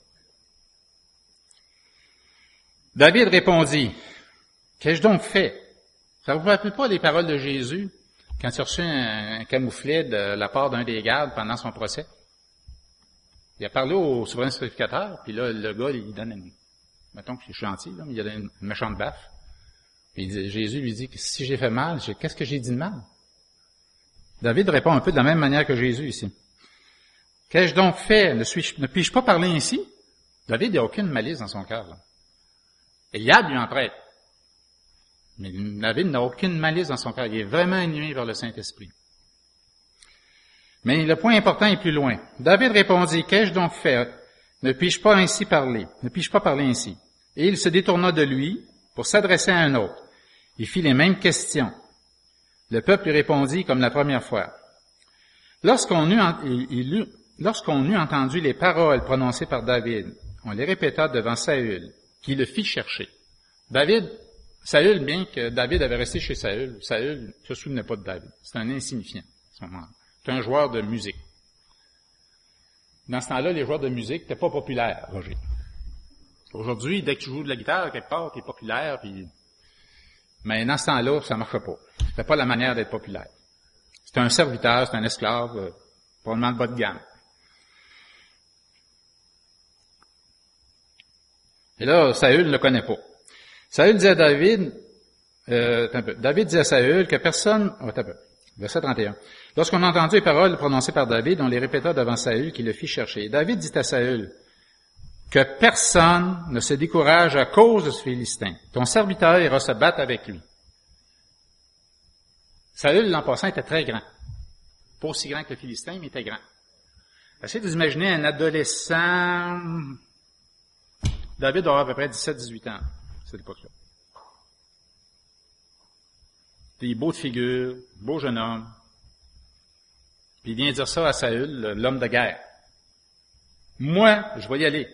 David répondit, qu'ai-je donc fait? Ça vous rappelle pas les paroles de Jésus quand il a reçu un camouflet de la part d'un des gardes pendant son procès? Il a parlé au souverain sacrificateur, puis là, le gars, il donne une, mettons que je suis gentil, là, mais il a donné une méchante baffe. Puis Jésus lui dit que si j'ai fait mal, qu'est-ce que j'ai dit de mal? David répond un peu de la même manière que Jésus ici. Qu'ai-je donc fait? Ne puis-je pas parler ainsi? David n'a aucune malice dans son cœur, là. Eliab lui en prête. Mais David n'a aucune malice dans son cœur. Il est vraiment animé vers le Saint-Esprit. Mais le point important est plus loin. David répondit, qu'ai-je donc fait? Ne puis-je pas ainsi parler? Ne puis-je pas parler ainsi? Et il se détourna de lui pour s'adresser à un autre. Il fit les mêmes questions. Le peuple lui répondit comme la première fois. Lorsqu'on eut entendu les paroles prononcées par David, on les répéta devant Saül, qui le fit chercher. Saül, bien que David avait resté chez Saül ne se souvenait pas de David. C'est un insignifiant, à ce moment-là. C'est un joueur de musique. Dans ce temps-là, les joueurs de musique n'étaient pas populaires, Roger. Aujourd'hui, dès que tu joues de la guitare, quelque part, tu es populaire, mais dans ce temps-là, ça ne marchait pas. C'était pas la manière d'être populaire. C'était un serviteur, c'était un esclave, probablement de bas de gamme. Et là, Saül ne le connaît pas. Saül dit à David, David dit à Saül que personne, verset 31. Lorsqu'on a entendu les paroles prononcées par David, on les répéta devant Saül qui le fit chercher. Et David dit à Saül que personne ne se décourage à cause de ce Philistin. Ton serviteur ira se battre avec lui. Saül, l'an passant, était très grand. Pas aussi grand que le Philistin, mais il était grand. Essayez de vous imaginer un adolescent. David doit avoir à peu près 17-18 ans, à cette époque-là. Il est beau de figure, beau jeune homme. Puis il vient dire ça à Saül, l'homme de guerre. Moi, je vais y aller.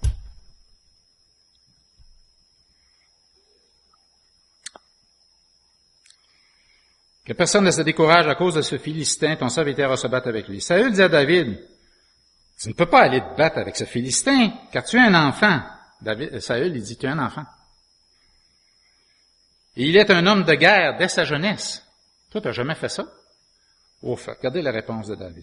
Que personne ne se décourage à cause de ce Philistin, ton serviteur va se battre avec lui. Saül dit à David, tu ne peux pas aller te battre avec ce Philistin, car tu es un enfant. Saül, il dit, tu es un enfant. Et il est un homme de guerre dès sa jeunesse. Toi, tu n'as jamais fait ça? Ouf, regardez la réponse de David.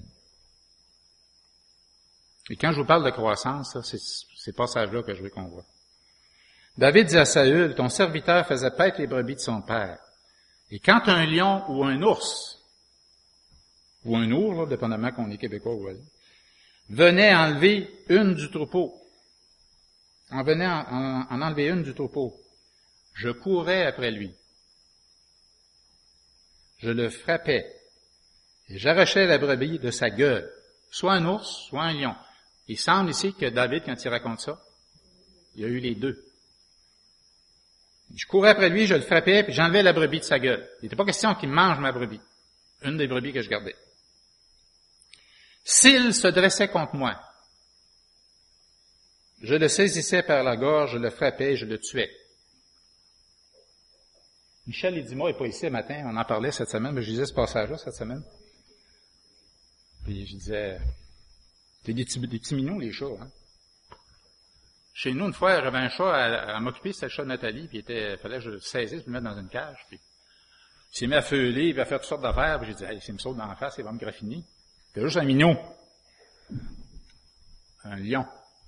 Et quand je vous parle de croissance, ça, c'est ces passages-là que je veux qu'on voit. David dit à Saül, ton serviteur faisait paître les brebis de son père. Et quand un lion ou un ours, ou un ours, là, dépendamment qu'on est québécois ou pas, venait enlever une du troupeau, en enlever une du troupeau, je courais après lui. Je le frappais et j'arrachais la brebis de sa gueule, soit un ours, soit un lion. Il semble ici que David, quand il raconte ça, il y a eu les deux. Je courais après lui, je le frappais, puis j'enlevais la brebis de sa gueule. Il n'était pas question qu'il mange ma brebis, une des brebis que je gardais. S'il se dressait contre moi, je le saisissais par la gorge, je le frappais, je le tuais. Michel Edima n'est pas ici ce matin, on en parlait cette semaine, mais je lisais ce passage-là cette semaine. Puis je disais, c'est des petits mignons les chats, hein. Chez nous, une fois, j'avais un chat à m'occuper, c'était le chat de Nathalie, puis fallait que je le saisisse, puis le mettre dans une cage, puis il s'est mis à feuler, puis à faire toutes sortes d'affaires, puis j'ai dit, hey, s'il me saute dans la face, il va me graffiner. C'était juste un mignon. Un lion.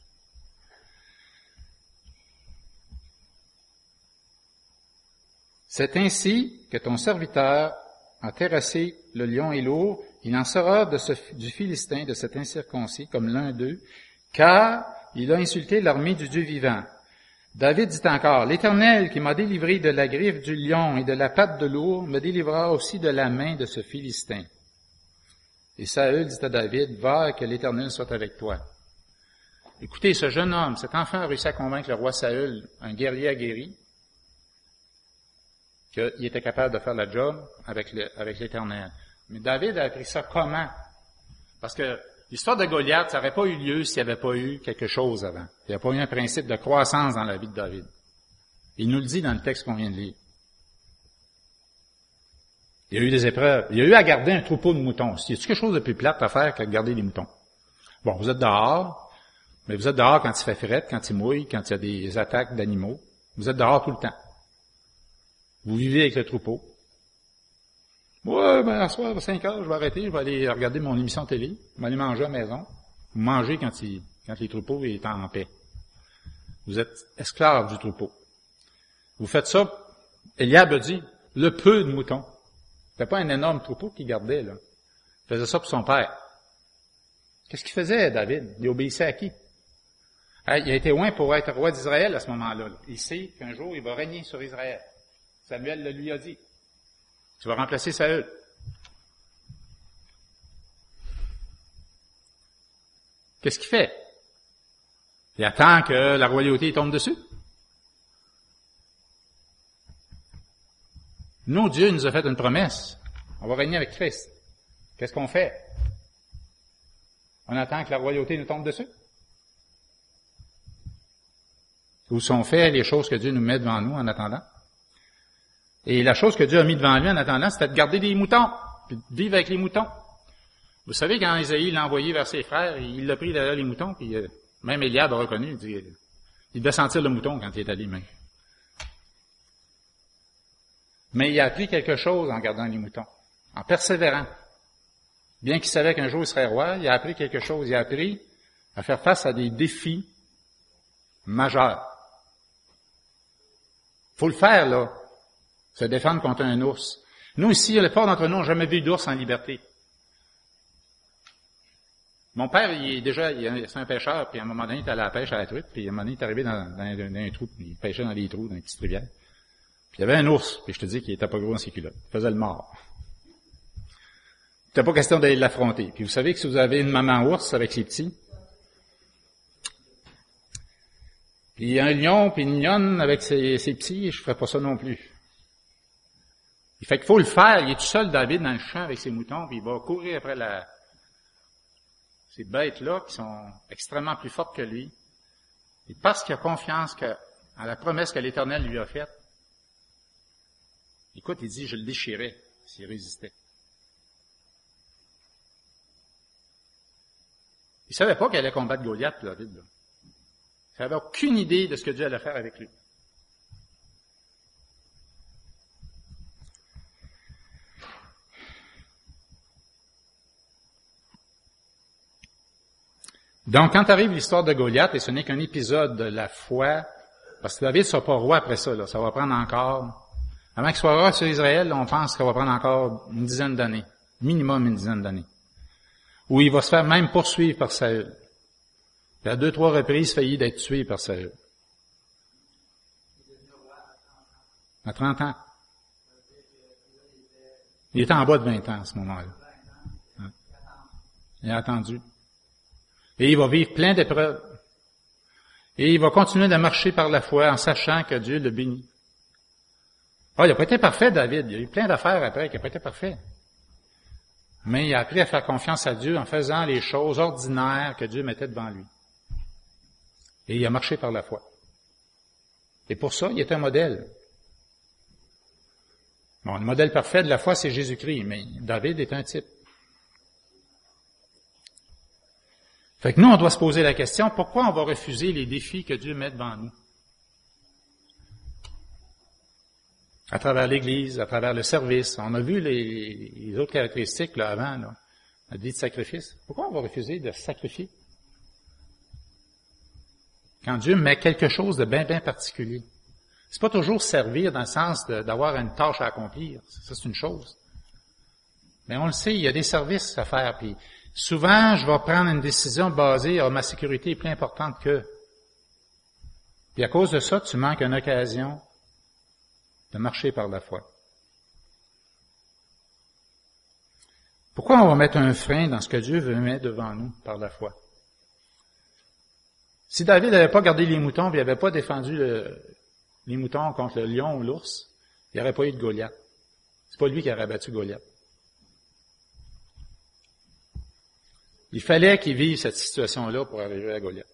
C'est ainsi que ton serviteur a terrassé le lion et l'ours, il en sera du Philistin, de cet incirconcis, comme l'un d'eux, car il a insulté l'armée du Dieu vivant. David dit encore, l'Éternel qui m'a délivré de la griffe du lion et de la patte de l'ours me délivrera aussi de la main de ce Philistin. Et Saül dit à David, va, que l'Éternel soit avec toi. Écoutez, ce jeune homme, cet enfant a réussi à convaincre le roi Saül, un guerrier aguerri, qu'il était capable de faire la job avec l'Éternel. Mais David a appris ça comment? Parce que l'histoire de Goliath, ça n'aurait pas eu lieu s'il n'y avait pas eu quelque chose avant. Il n'y a pas eu un principe de croissance dans la vie de David. Il nous le dit dans le texte qu'on vient de lire. Il y a eu des épreuves. Il y a eu à garder un troupeau de moutons. Y a-t-il quelque chose de plus plate à faire que de garder des moutons? Bon, vous êtes dehors, mais vous êtes dehors quand il fait frette, quand il mouille, quand il y a des attaques d'animaux. Vous êtes dehors tout le temps. Vous vivez avec le troupeau. Ouais, ben, à soir, à 5 heures, je vais arrêter, je vais aller regarder mon émission télé, je vais aller manger à la maison. Vous mangez quand les troupeaux sont en paix. Vous êtes esclave du troupeau. Vous faites ça, Eliab a dit, le peu de moutons. C'était pas un énorme troupeau qu'il gardait, là. Il faisait ça pour son père. Qu'est-ce qu'il faisait, David? Il obéissait à qui? Il a été loin pour être roi d'Israël à ce moment-là. Il sait qu'un jour, il va régner sur Israël. Samuel le lui a dit. Tu vas remplacer Saül. Qu'est-ce qu'il fait? Il attend que la royauté tombe dessus. Nous, Dieu nous a fait une promesse. On va régner avec Christ. Qu'est-ce qu'on fait? On attend que la royauté nous tombe dessus? Ou sont faites les choses que Dieu nous met devant nous en attendant? Et la chose que Dieu a mis devant lui en attendant, c'était de garder des moutons, puis de vivre avec les moutons. Vous savez, quand Isaïe l'a envoyé vers ses frères, il l'a pris derrière les moutons, puis même Eliab a reconnu, il devait sentir le mouton quand il est allé même. Mais il a appris quelque chose en gardant les moutons, en persévérant. Bien qu'il savait qu'un jour il serait roi, il a appris quelque chose. Il a appris à faire face à des défis majeurs. Faut le faire, là. Se défendre contre un ours. Nous, ici, la plupart d'entre nous n'ont jamais vu d'ours en liberté. Mon père, c'est un pêcheur, puis à un moment donné, il est allé à la pêche à la truite, puis à un moment donné, il est arrivé dans un trou, puis il pêchait dans les trous, dans les petites rivières. Puis il y avait un ours, puis je te dis qu'il était pas gros dans ses culottes. Il faisait le mort. C'était pas question d'aller l'affronter. Puis vous savez que si vous avez une maman ours avec ses petits, puis un lion, puis une lionne avec ses petits, je ferais pas ça non plus. Il fait qu'il faut le faire. Il est tout seul, David, dans le champ avec ses moutons, puis il va courir après ces bêtes-là qui sont extrêmement plus fortes que lui. Et parce qu'il a confiance en la promesse que l'Éternel lui a faite, écoute, il dit, je le déchirais s'il résistait. Il savait pas qu'il allait combattre Goliath, David. Là. Il n'avait aucune idée de ce que Dieu allait faire avec lui. Donc, quand arrive l'histoire de Goliath, et ce n'est qu'un épisode de la foi, parce que David ne sera pas roi après ça, là, ça va prendre encore, avant qu'il soit roi sur Israël, on pense que ça va prendre encore une dizaine d'années, minimum une dizaine d'années, où il va se faire même poursuivre par Saül. Il a 2-3 reprises failli d'être tué par Saül. À 30 ans. Il était en bas de 20 ans à ce moment-là. Hein? Il a attendu. Et il va vivre plein d'épreuves. Et il va continuer de marcher par la foi en sachant que Dieu le bénit. Ah, il n'a pas été parfait, David. Il y a eu plein d'affaires après qui n'a pas été parfait. Mais il a appris à faire confiance à Dieu en faisant les choses ordinaires que Dieu mettait devant lui. Et il a marché par la foi. Et pour ça, il est un modèle. Bon, le modèle parfait de la foi, c'est Jésus-Christ, mais David est un type. Fait que nous, on doit se poser la question, pourquoi on va refuser les défis que Dieu met devant nous? À travers l'Église, à travers le service. On a vu les autres caractéristiques là avant, là, la vie de sacrifice. Pourquoi on va refuser de sacrifier? Quand Dieu met quelque chose de bien, bien particulier. C'est pas toujours servir dans le sens d'avoir une tâche à accomplir. Ça, c'est une chose. Mais on le sait, il y a des services à faire. Puis souvent, je vais prendre une décision basée ma sécurité est plus importante que. Puis à cause de ça, tu manques une occasion de marcher par la foi. Pourquoi on va mettre un frein dans ce que Dieu veut mettre devant nous par la foi? Si David n'avait pas gardé les moutons, puis il n'avait pas défendu les moutons contre le lion ou l'ours, il n'y aurait pas eu de Goliath. C'est pas lui qui aurait battu Goliath. Il fallait qu'il vive cette situation-là pour arriver à Goliath.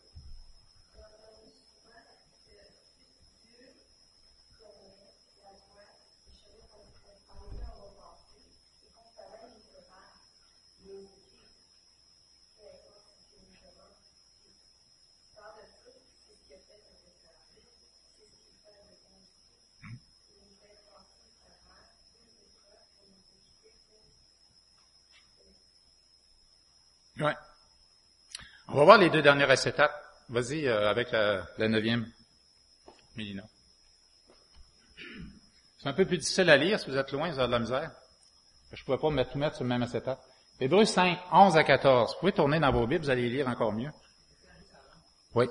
Ouais. On va voir les deux dernières étapes. Vas-y avec la 9e, Mélina. C'est un peu plus difficile à lire si vous êtes loin, vous avez de la misère. Je ne pouvais pas tout mettre sur le même étape. Hébreux 5, 11 à 14. Vous pouvez tourner dans vos Bibles, vous allez lire encore mieux. Oui.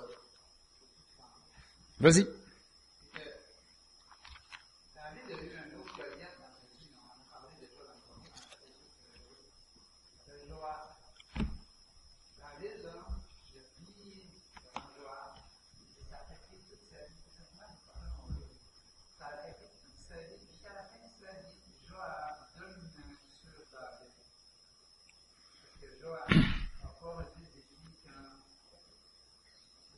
Vas-y.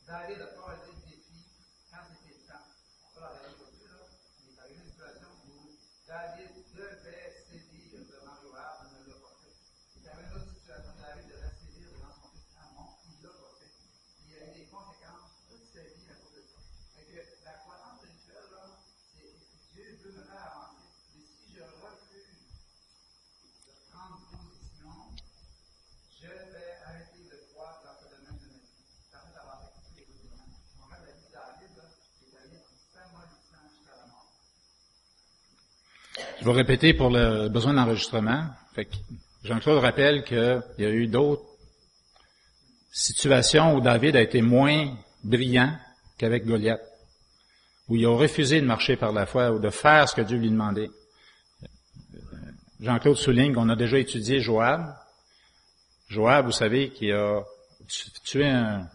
David a pas arrêté le défi quand c'était le temps. On peut la regarder aujourd'hui, là. Il est arrivé à une situation où David devait sévir devant Joab, il ne l'a pas fait. Il y avait une autre situation, David devait sévir devant son fils Amon, il ne l'a pas fait. Il y a eu des conséquences toute sa vie à cause de ça. Fait que la croissance spirituelle, là, c'est Dieu veut me faire avancer. Mais si je refuse de prendre position, je vais arrêter de croire dans ce domaine de ma vie. Ça fait avancer tous les autres domaines. On regarde la vie de David, là, qui est allé en s'amollissant jusqu'à la mort. Je vais répéter pour le besoin d'enregistrement. Fait que Jean-Claude rappelle qu'il y a eu d'autres situations où David a été moins brillant qu'avec Goliath, où il a refusé de marcher par la foi ou de faire ce que Dieu lui demandait. Jean-Claude souligne qu'on a déjà étudié Joab. Joab, vous savez, qui a tué un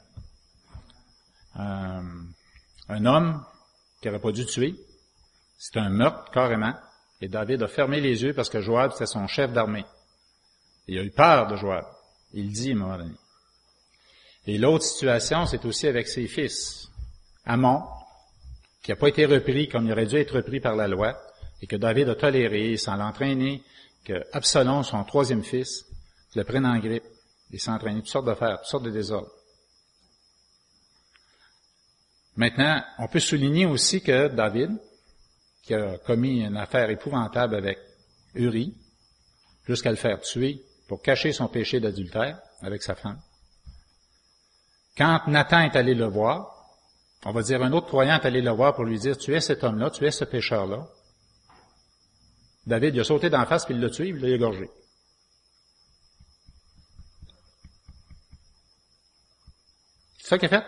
homme qu'il n'aurait pas dû tuer. C'est un meurtre, carrément. Et David a fermé les yeux parce que Joab, c'était son chef d'armée. Il a eu peur de Joab. Il dit à un moment donné. Et l'autre situation, c'est aussi avec ses fils. Amon, qui n'a pas été repris comme il aurait dû être repris par la loi, et que David a toléré, sans l'entraîner, que Absalom, son troisième fils, le prenne en grippe, et s'entraîner toutes sortes d'affaires, toutes sortes de désordres. Maintenant, on peut souligner aussi que David, qui a commis une affaire épouvantable avec Uri, jusqu'à le faire tuer pour cacher son péché d'adultère avec sa femme. Quand Nathan est allé le voir, on va dire un autre croyant est allé le voir pour lui dire, tu es cet homme-là, tu es ce pécheur-là. David, il a sauté d'en face, puis il l'a tué, il l'a égorgé. C'est ça qu'il a fait?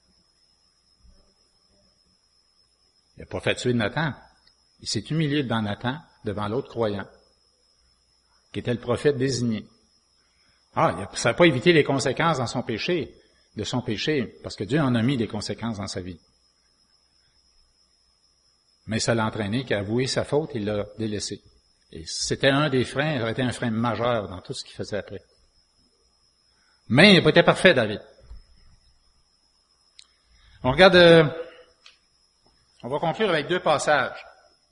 Il n'a pas fait tuer Nathan. Il s'est humilié devant Nathan, devant l'autre croyant, qui était le prophète désigné. Ça n'a pas évité les conséquences de son péché, parce que Dieu en a mis des conséquences dans sa vie. Mais ça l'a entraîné qu'à avouer sa faute, il l'a délaissé. Et c'était un des freins, ça aurait été un frein majeur dans tout ce qu'il faisait après. Mais il n'a pas été parfait, David. On regarde, on va conclure avec 2 passages.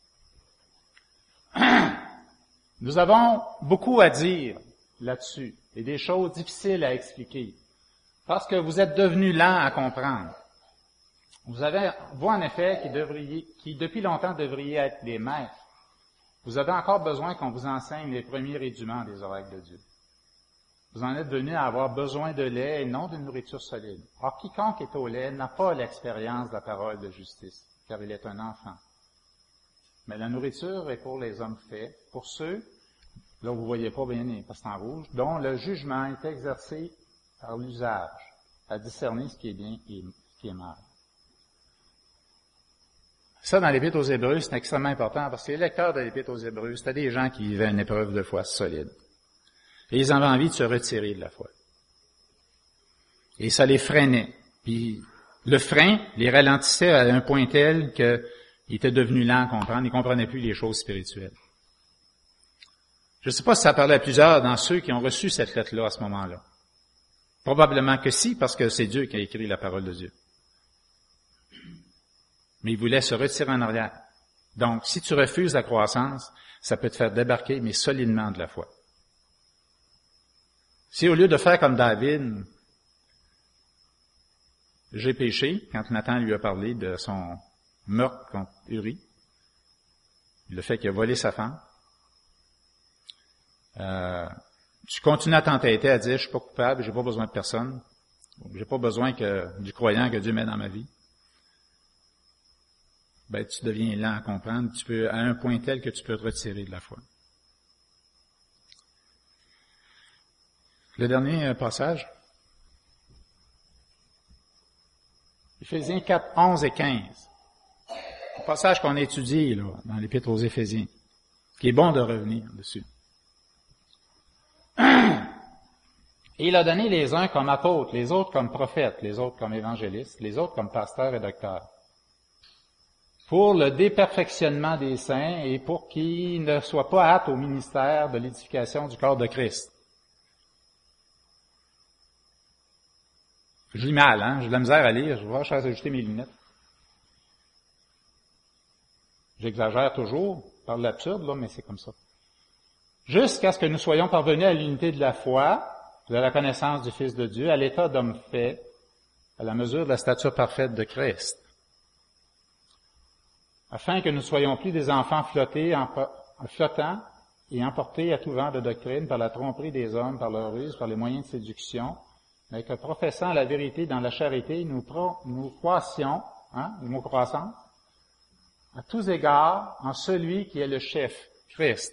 Nous avons beaucoup à dire là-dessus, et des choses difficiles à expliquer, parce que vous êtes devenus lents à comprendre. Vous, en effet, qui depuis longtemps devriez être des maîtres, vous avez encore besoin qu'on vous enseigne les premiers rudiments des oracles de Dieu. Vous en êtes venus à avoir besoin de lait et non de nourriture solide. Or, quiconque est au lait n'a pas l'expérience de la parole de justice, car il est un enfant. Mais la nourriture est pour les hommes faits, pour ceux, là vous voyez pas bien les postes en rouge, dont le jugement est exercé par l'usage, à discerner ce qui est bien et ce qui est mal. Ça, dans l'Épître aux Hébreux, c'est extrêmement important, parce que les lecteurs de l'Épître aux Hébreux, c'était des gens qui vivaient une épreuve de foi solide. Et ils avaient envie de se retirer de la foi. Et ça les freinait. Puis le frein les ralentissait à un point tel qu'ils étaient devenus lents à comprendre, ils ne comprenaient plus les choses spirituelles. Je ne sais pas si ça parlait à plusieurs dans ceux qui ont reçu cette lettre-là à ce moment-là. Probablement que si, parce que c'est Dieu qui a écrit la parole de Dieu. Mais il voulait se retirer en arrière. Donc, si tu refuses la croissance, ça peut te faire débarquer, mais solidement de la foi. Si au lieu de faire comme David, j'ai péché, quand Nathan lui a parlé de son meurtre contre Uri, le fait qu'il a volé sa femme, tu continues à t'entêter à dire, je suis pas coupable, j'ai pas besoin de personne, j'ai pas besoin du croyant que Dieu met dans ma vie. Ben, tu deviens lent à comprendre, tu peux, à un point tel que tu peux te retirer de la foi. Le dernier passage. Éphésiens 4, 11 et 15. Un passage qu'on a étudié, là, dans l'Épître aux Éphésiens. Qui est bon de revenir dessus. Et il a donné les uns comme apôtres, les autres comme prophètes, les autres comme évangélistes, les autres comme pasteurs et docteurs. Pour le déperfectionnement des saints et pour qu'ils ne soient pas aptes au ministère de l'édification du corps de Christ. Je lis mal, hein? J'ai de la misère à lire. Je vais voir, ajouter mes lunettes. J'exagère toujours par l'absurde, là, mais c'est comme ça. Jusqu'à ce que nous soyons parvenus à l'unité de la foi, de la connaissance du Fils de Dieu, à l'état d'homme fait, à la mesure de la stature parfaite de Christ, afin que nous soyons plus des enfants flottants et emportés à tout vent de doctrine par la tromperie des hommes, par leur ruse, par les moyens de séduction, mais que professant la vérité dans la charité, nous croissions, nous croissons, à tous égards, en celui qui est le chef, Christ.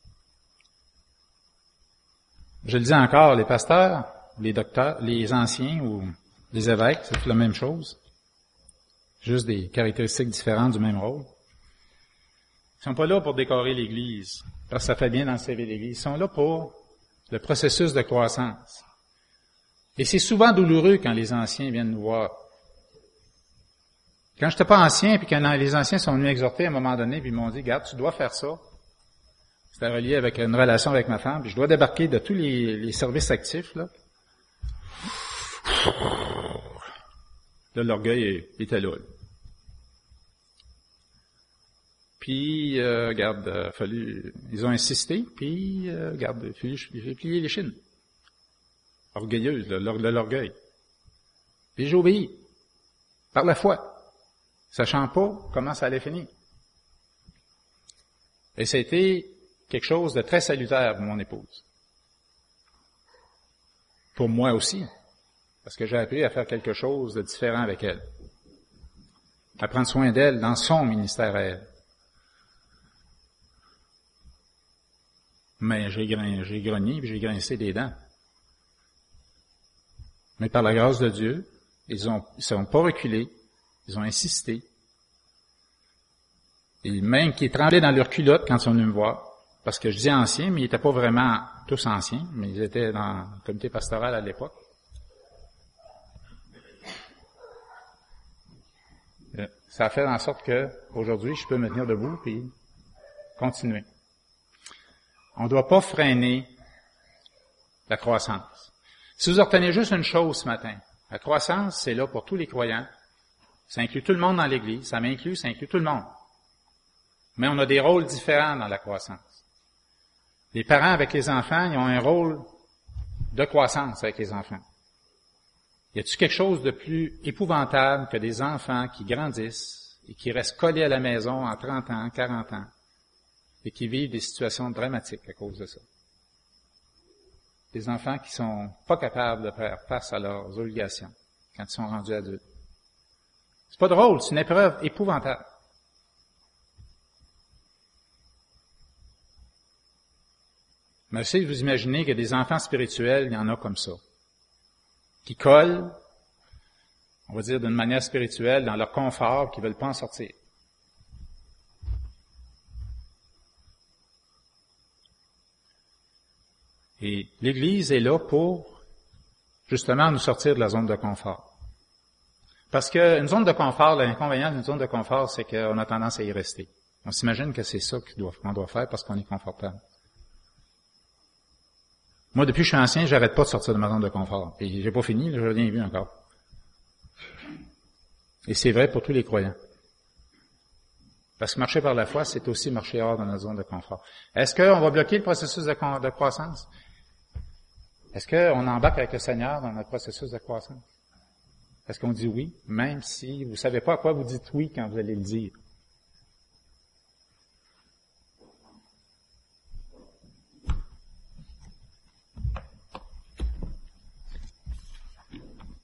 Je le dis encore, les pasteurs, les docteurs, les anciens ou les évêques, c'est la même chose. Juste des caractéristiques différentes du même rôle. Ils sont pas là pour décorer l'Église, parce que ça fait bien dans le CV de l'Église. Ils sont là pour le processus de croissance. Et c'est souvent douloureux quand les anciens viennent nous voir. Quand j'étais pas ancien, puis quand les anciens sont venus exhorter à un moment donné, puis ils m'ont dit, regarde, tu dois faire ça. C'était relié avec une relation avec ma femme, puis je dois débarquer de tous les services actifs, là. Là, l'orgueil était là. Puis, regarde, ils ont insisté, puis, regarde, j'ai plié les chines. Orgueilleuse, de l'orgueil. Puis j'ai obéi. Par la foi. Sachant pas comment ça allait finir. Et ça a été quelque chose de très salutaire pour mon épouse. Pour moi aussi. Parce que j'ai appris à faire quelque chose de différent avec elle. À prendre soin d'elle dans son ministère à elle. Mais j'ai grogné puis j'ai grincé des dents. Mais par la grâce de Dieu, ils sont pas reculés, ils ont insisté. Et même qu'ils tremblaient dans leurs culottes quand ils sont venus me voir. Parce que je dis anciens, mais ils n'étaient pas vraiment tous anciens, mais ils étaient dans le comité pastoral à l'époque. Ça a fait en sorte que, aujourd'hui, je peux me tenir debout et continuer. On ne doit pas freiner la croissance. Si vous retenez juste une chose ce matin, la croissance, c'est là pour tous les croyants. Ça inclut tout le monde dans l'Église, ça inclut tout le monde. Mais on a des rôles différents dans la croissance. Les parents avec les enfants, ils ont un rôle de croissance avec les enfants. Y a-t-il quelque chose de plus épouvantable que des enfants qui grandissent et qui restent collés à la maison en 30 ans, 40 ans et qui vivent des situations dramatiques à cause de ça? Des enfants qui sont pas capables de faire face à leurs obligations quand ils sont rendus adultes. C'est pas drôle, c'est une épreuve épouvantable. Mais si vous imaginez que des enfants spirituels, il y en a comme ça, qui collent, on va dire d'une manière spirituelle, dans leur confort, qui ne veulent pas en sortir. Et l'Église est là pour, justement, nous sortir de la zone de confort. Parce qu'une zone de confort, l'inconvénient d'une zone de confort, c'est qu'on a tendance à y rester. On s'imagine que c'est ça qu'on doit faire parce qu'on est confortable. Moi, depuis que je suis ancien, j'arrête pas de sortir de ma zone de confort. Et j'ai pas fini, je n'ai rien vu encore. Et c'est vrai pour tous les croyants. Parce que marcher par la foi, c'est aussi marcher hors de notre zone de confort. Est-ce qu'on va bloquer le processus de croissance? Est-ce qu'on embarque avec le Seigneur dans notre processus de croissance? Est-ce qu'on dit oui, même si vous savez pas à quoi vous dites oui quand vous allez le dire?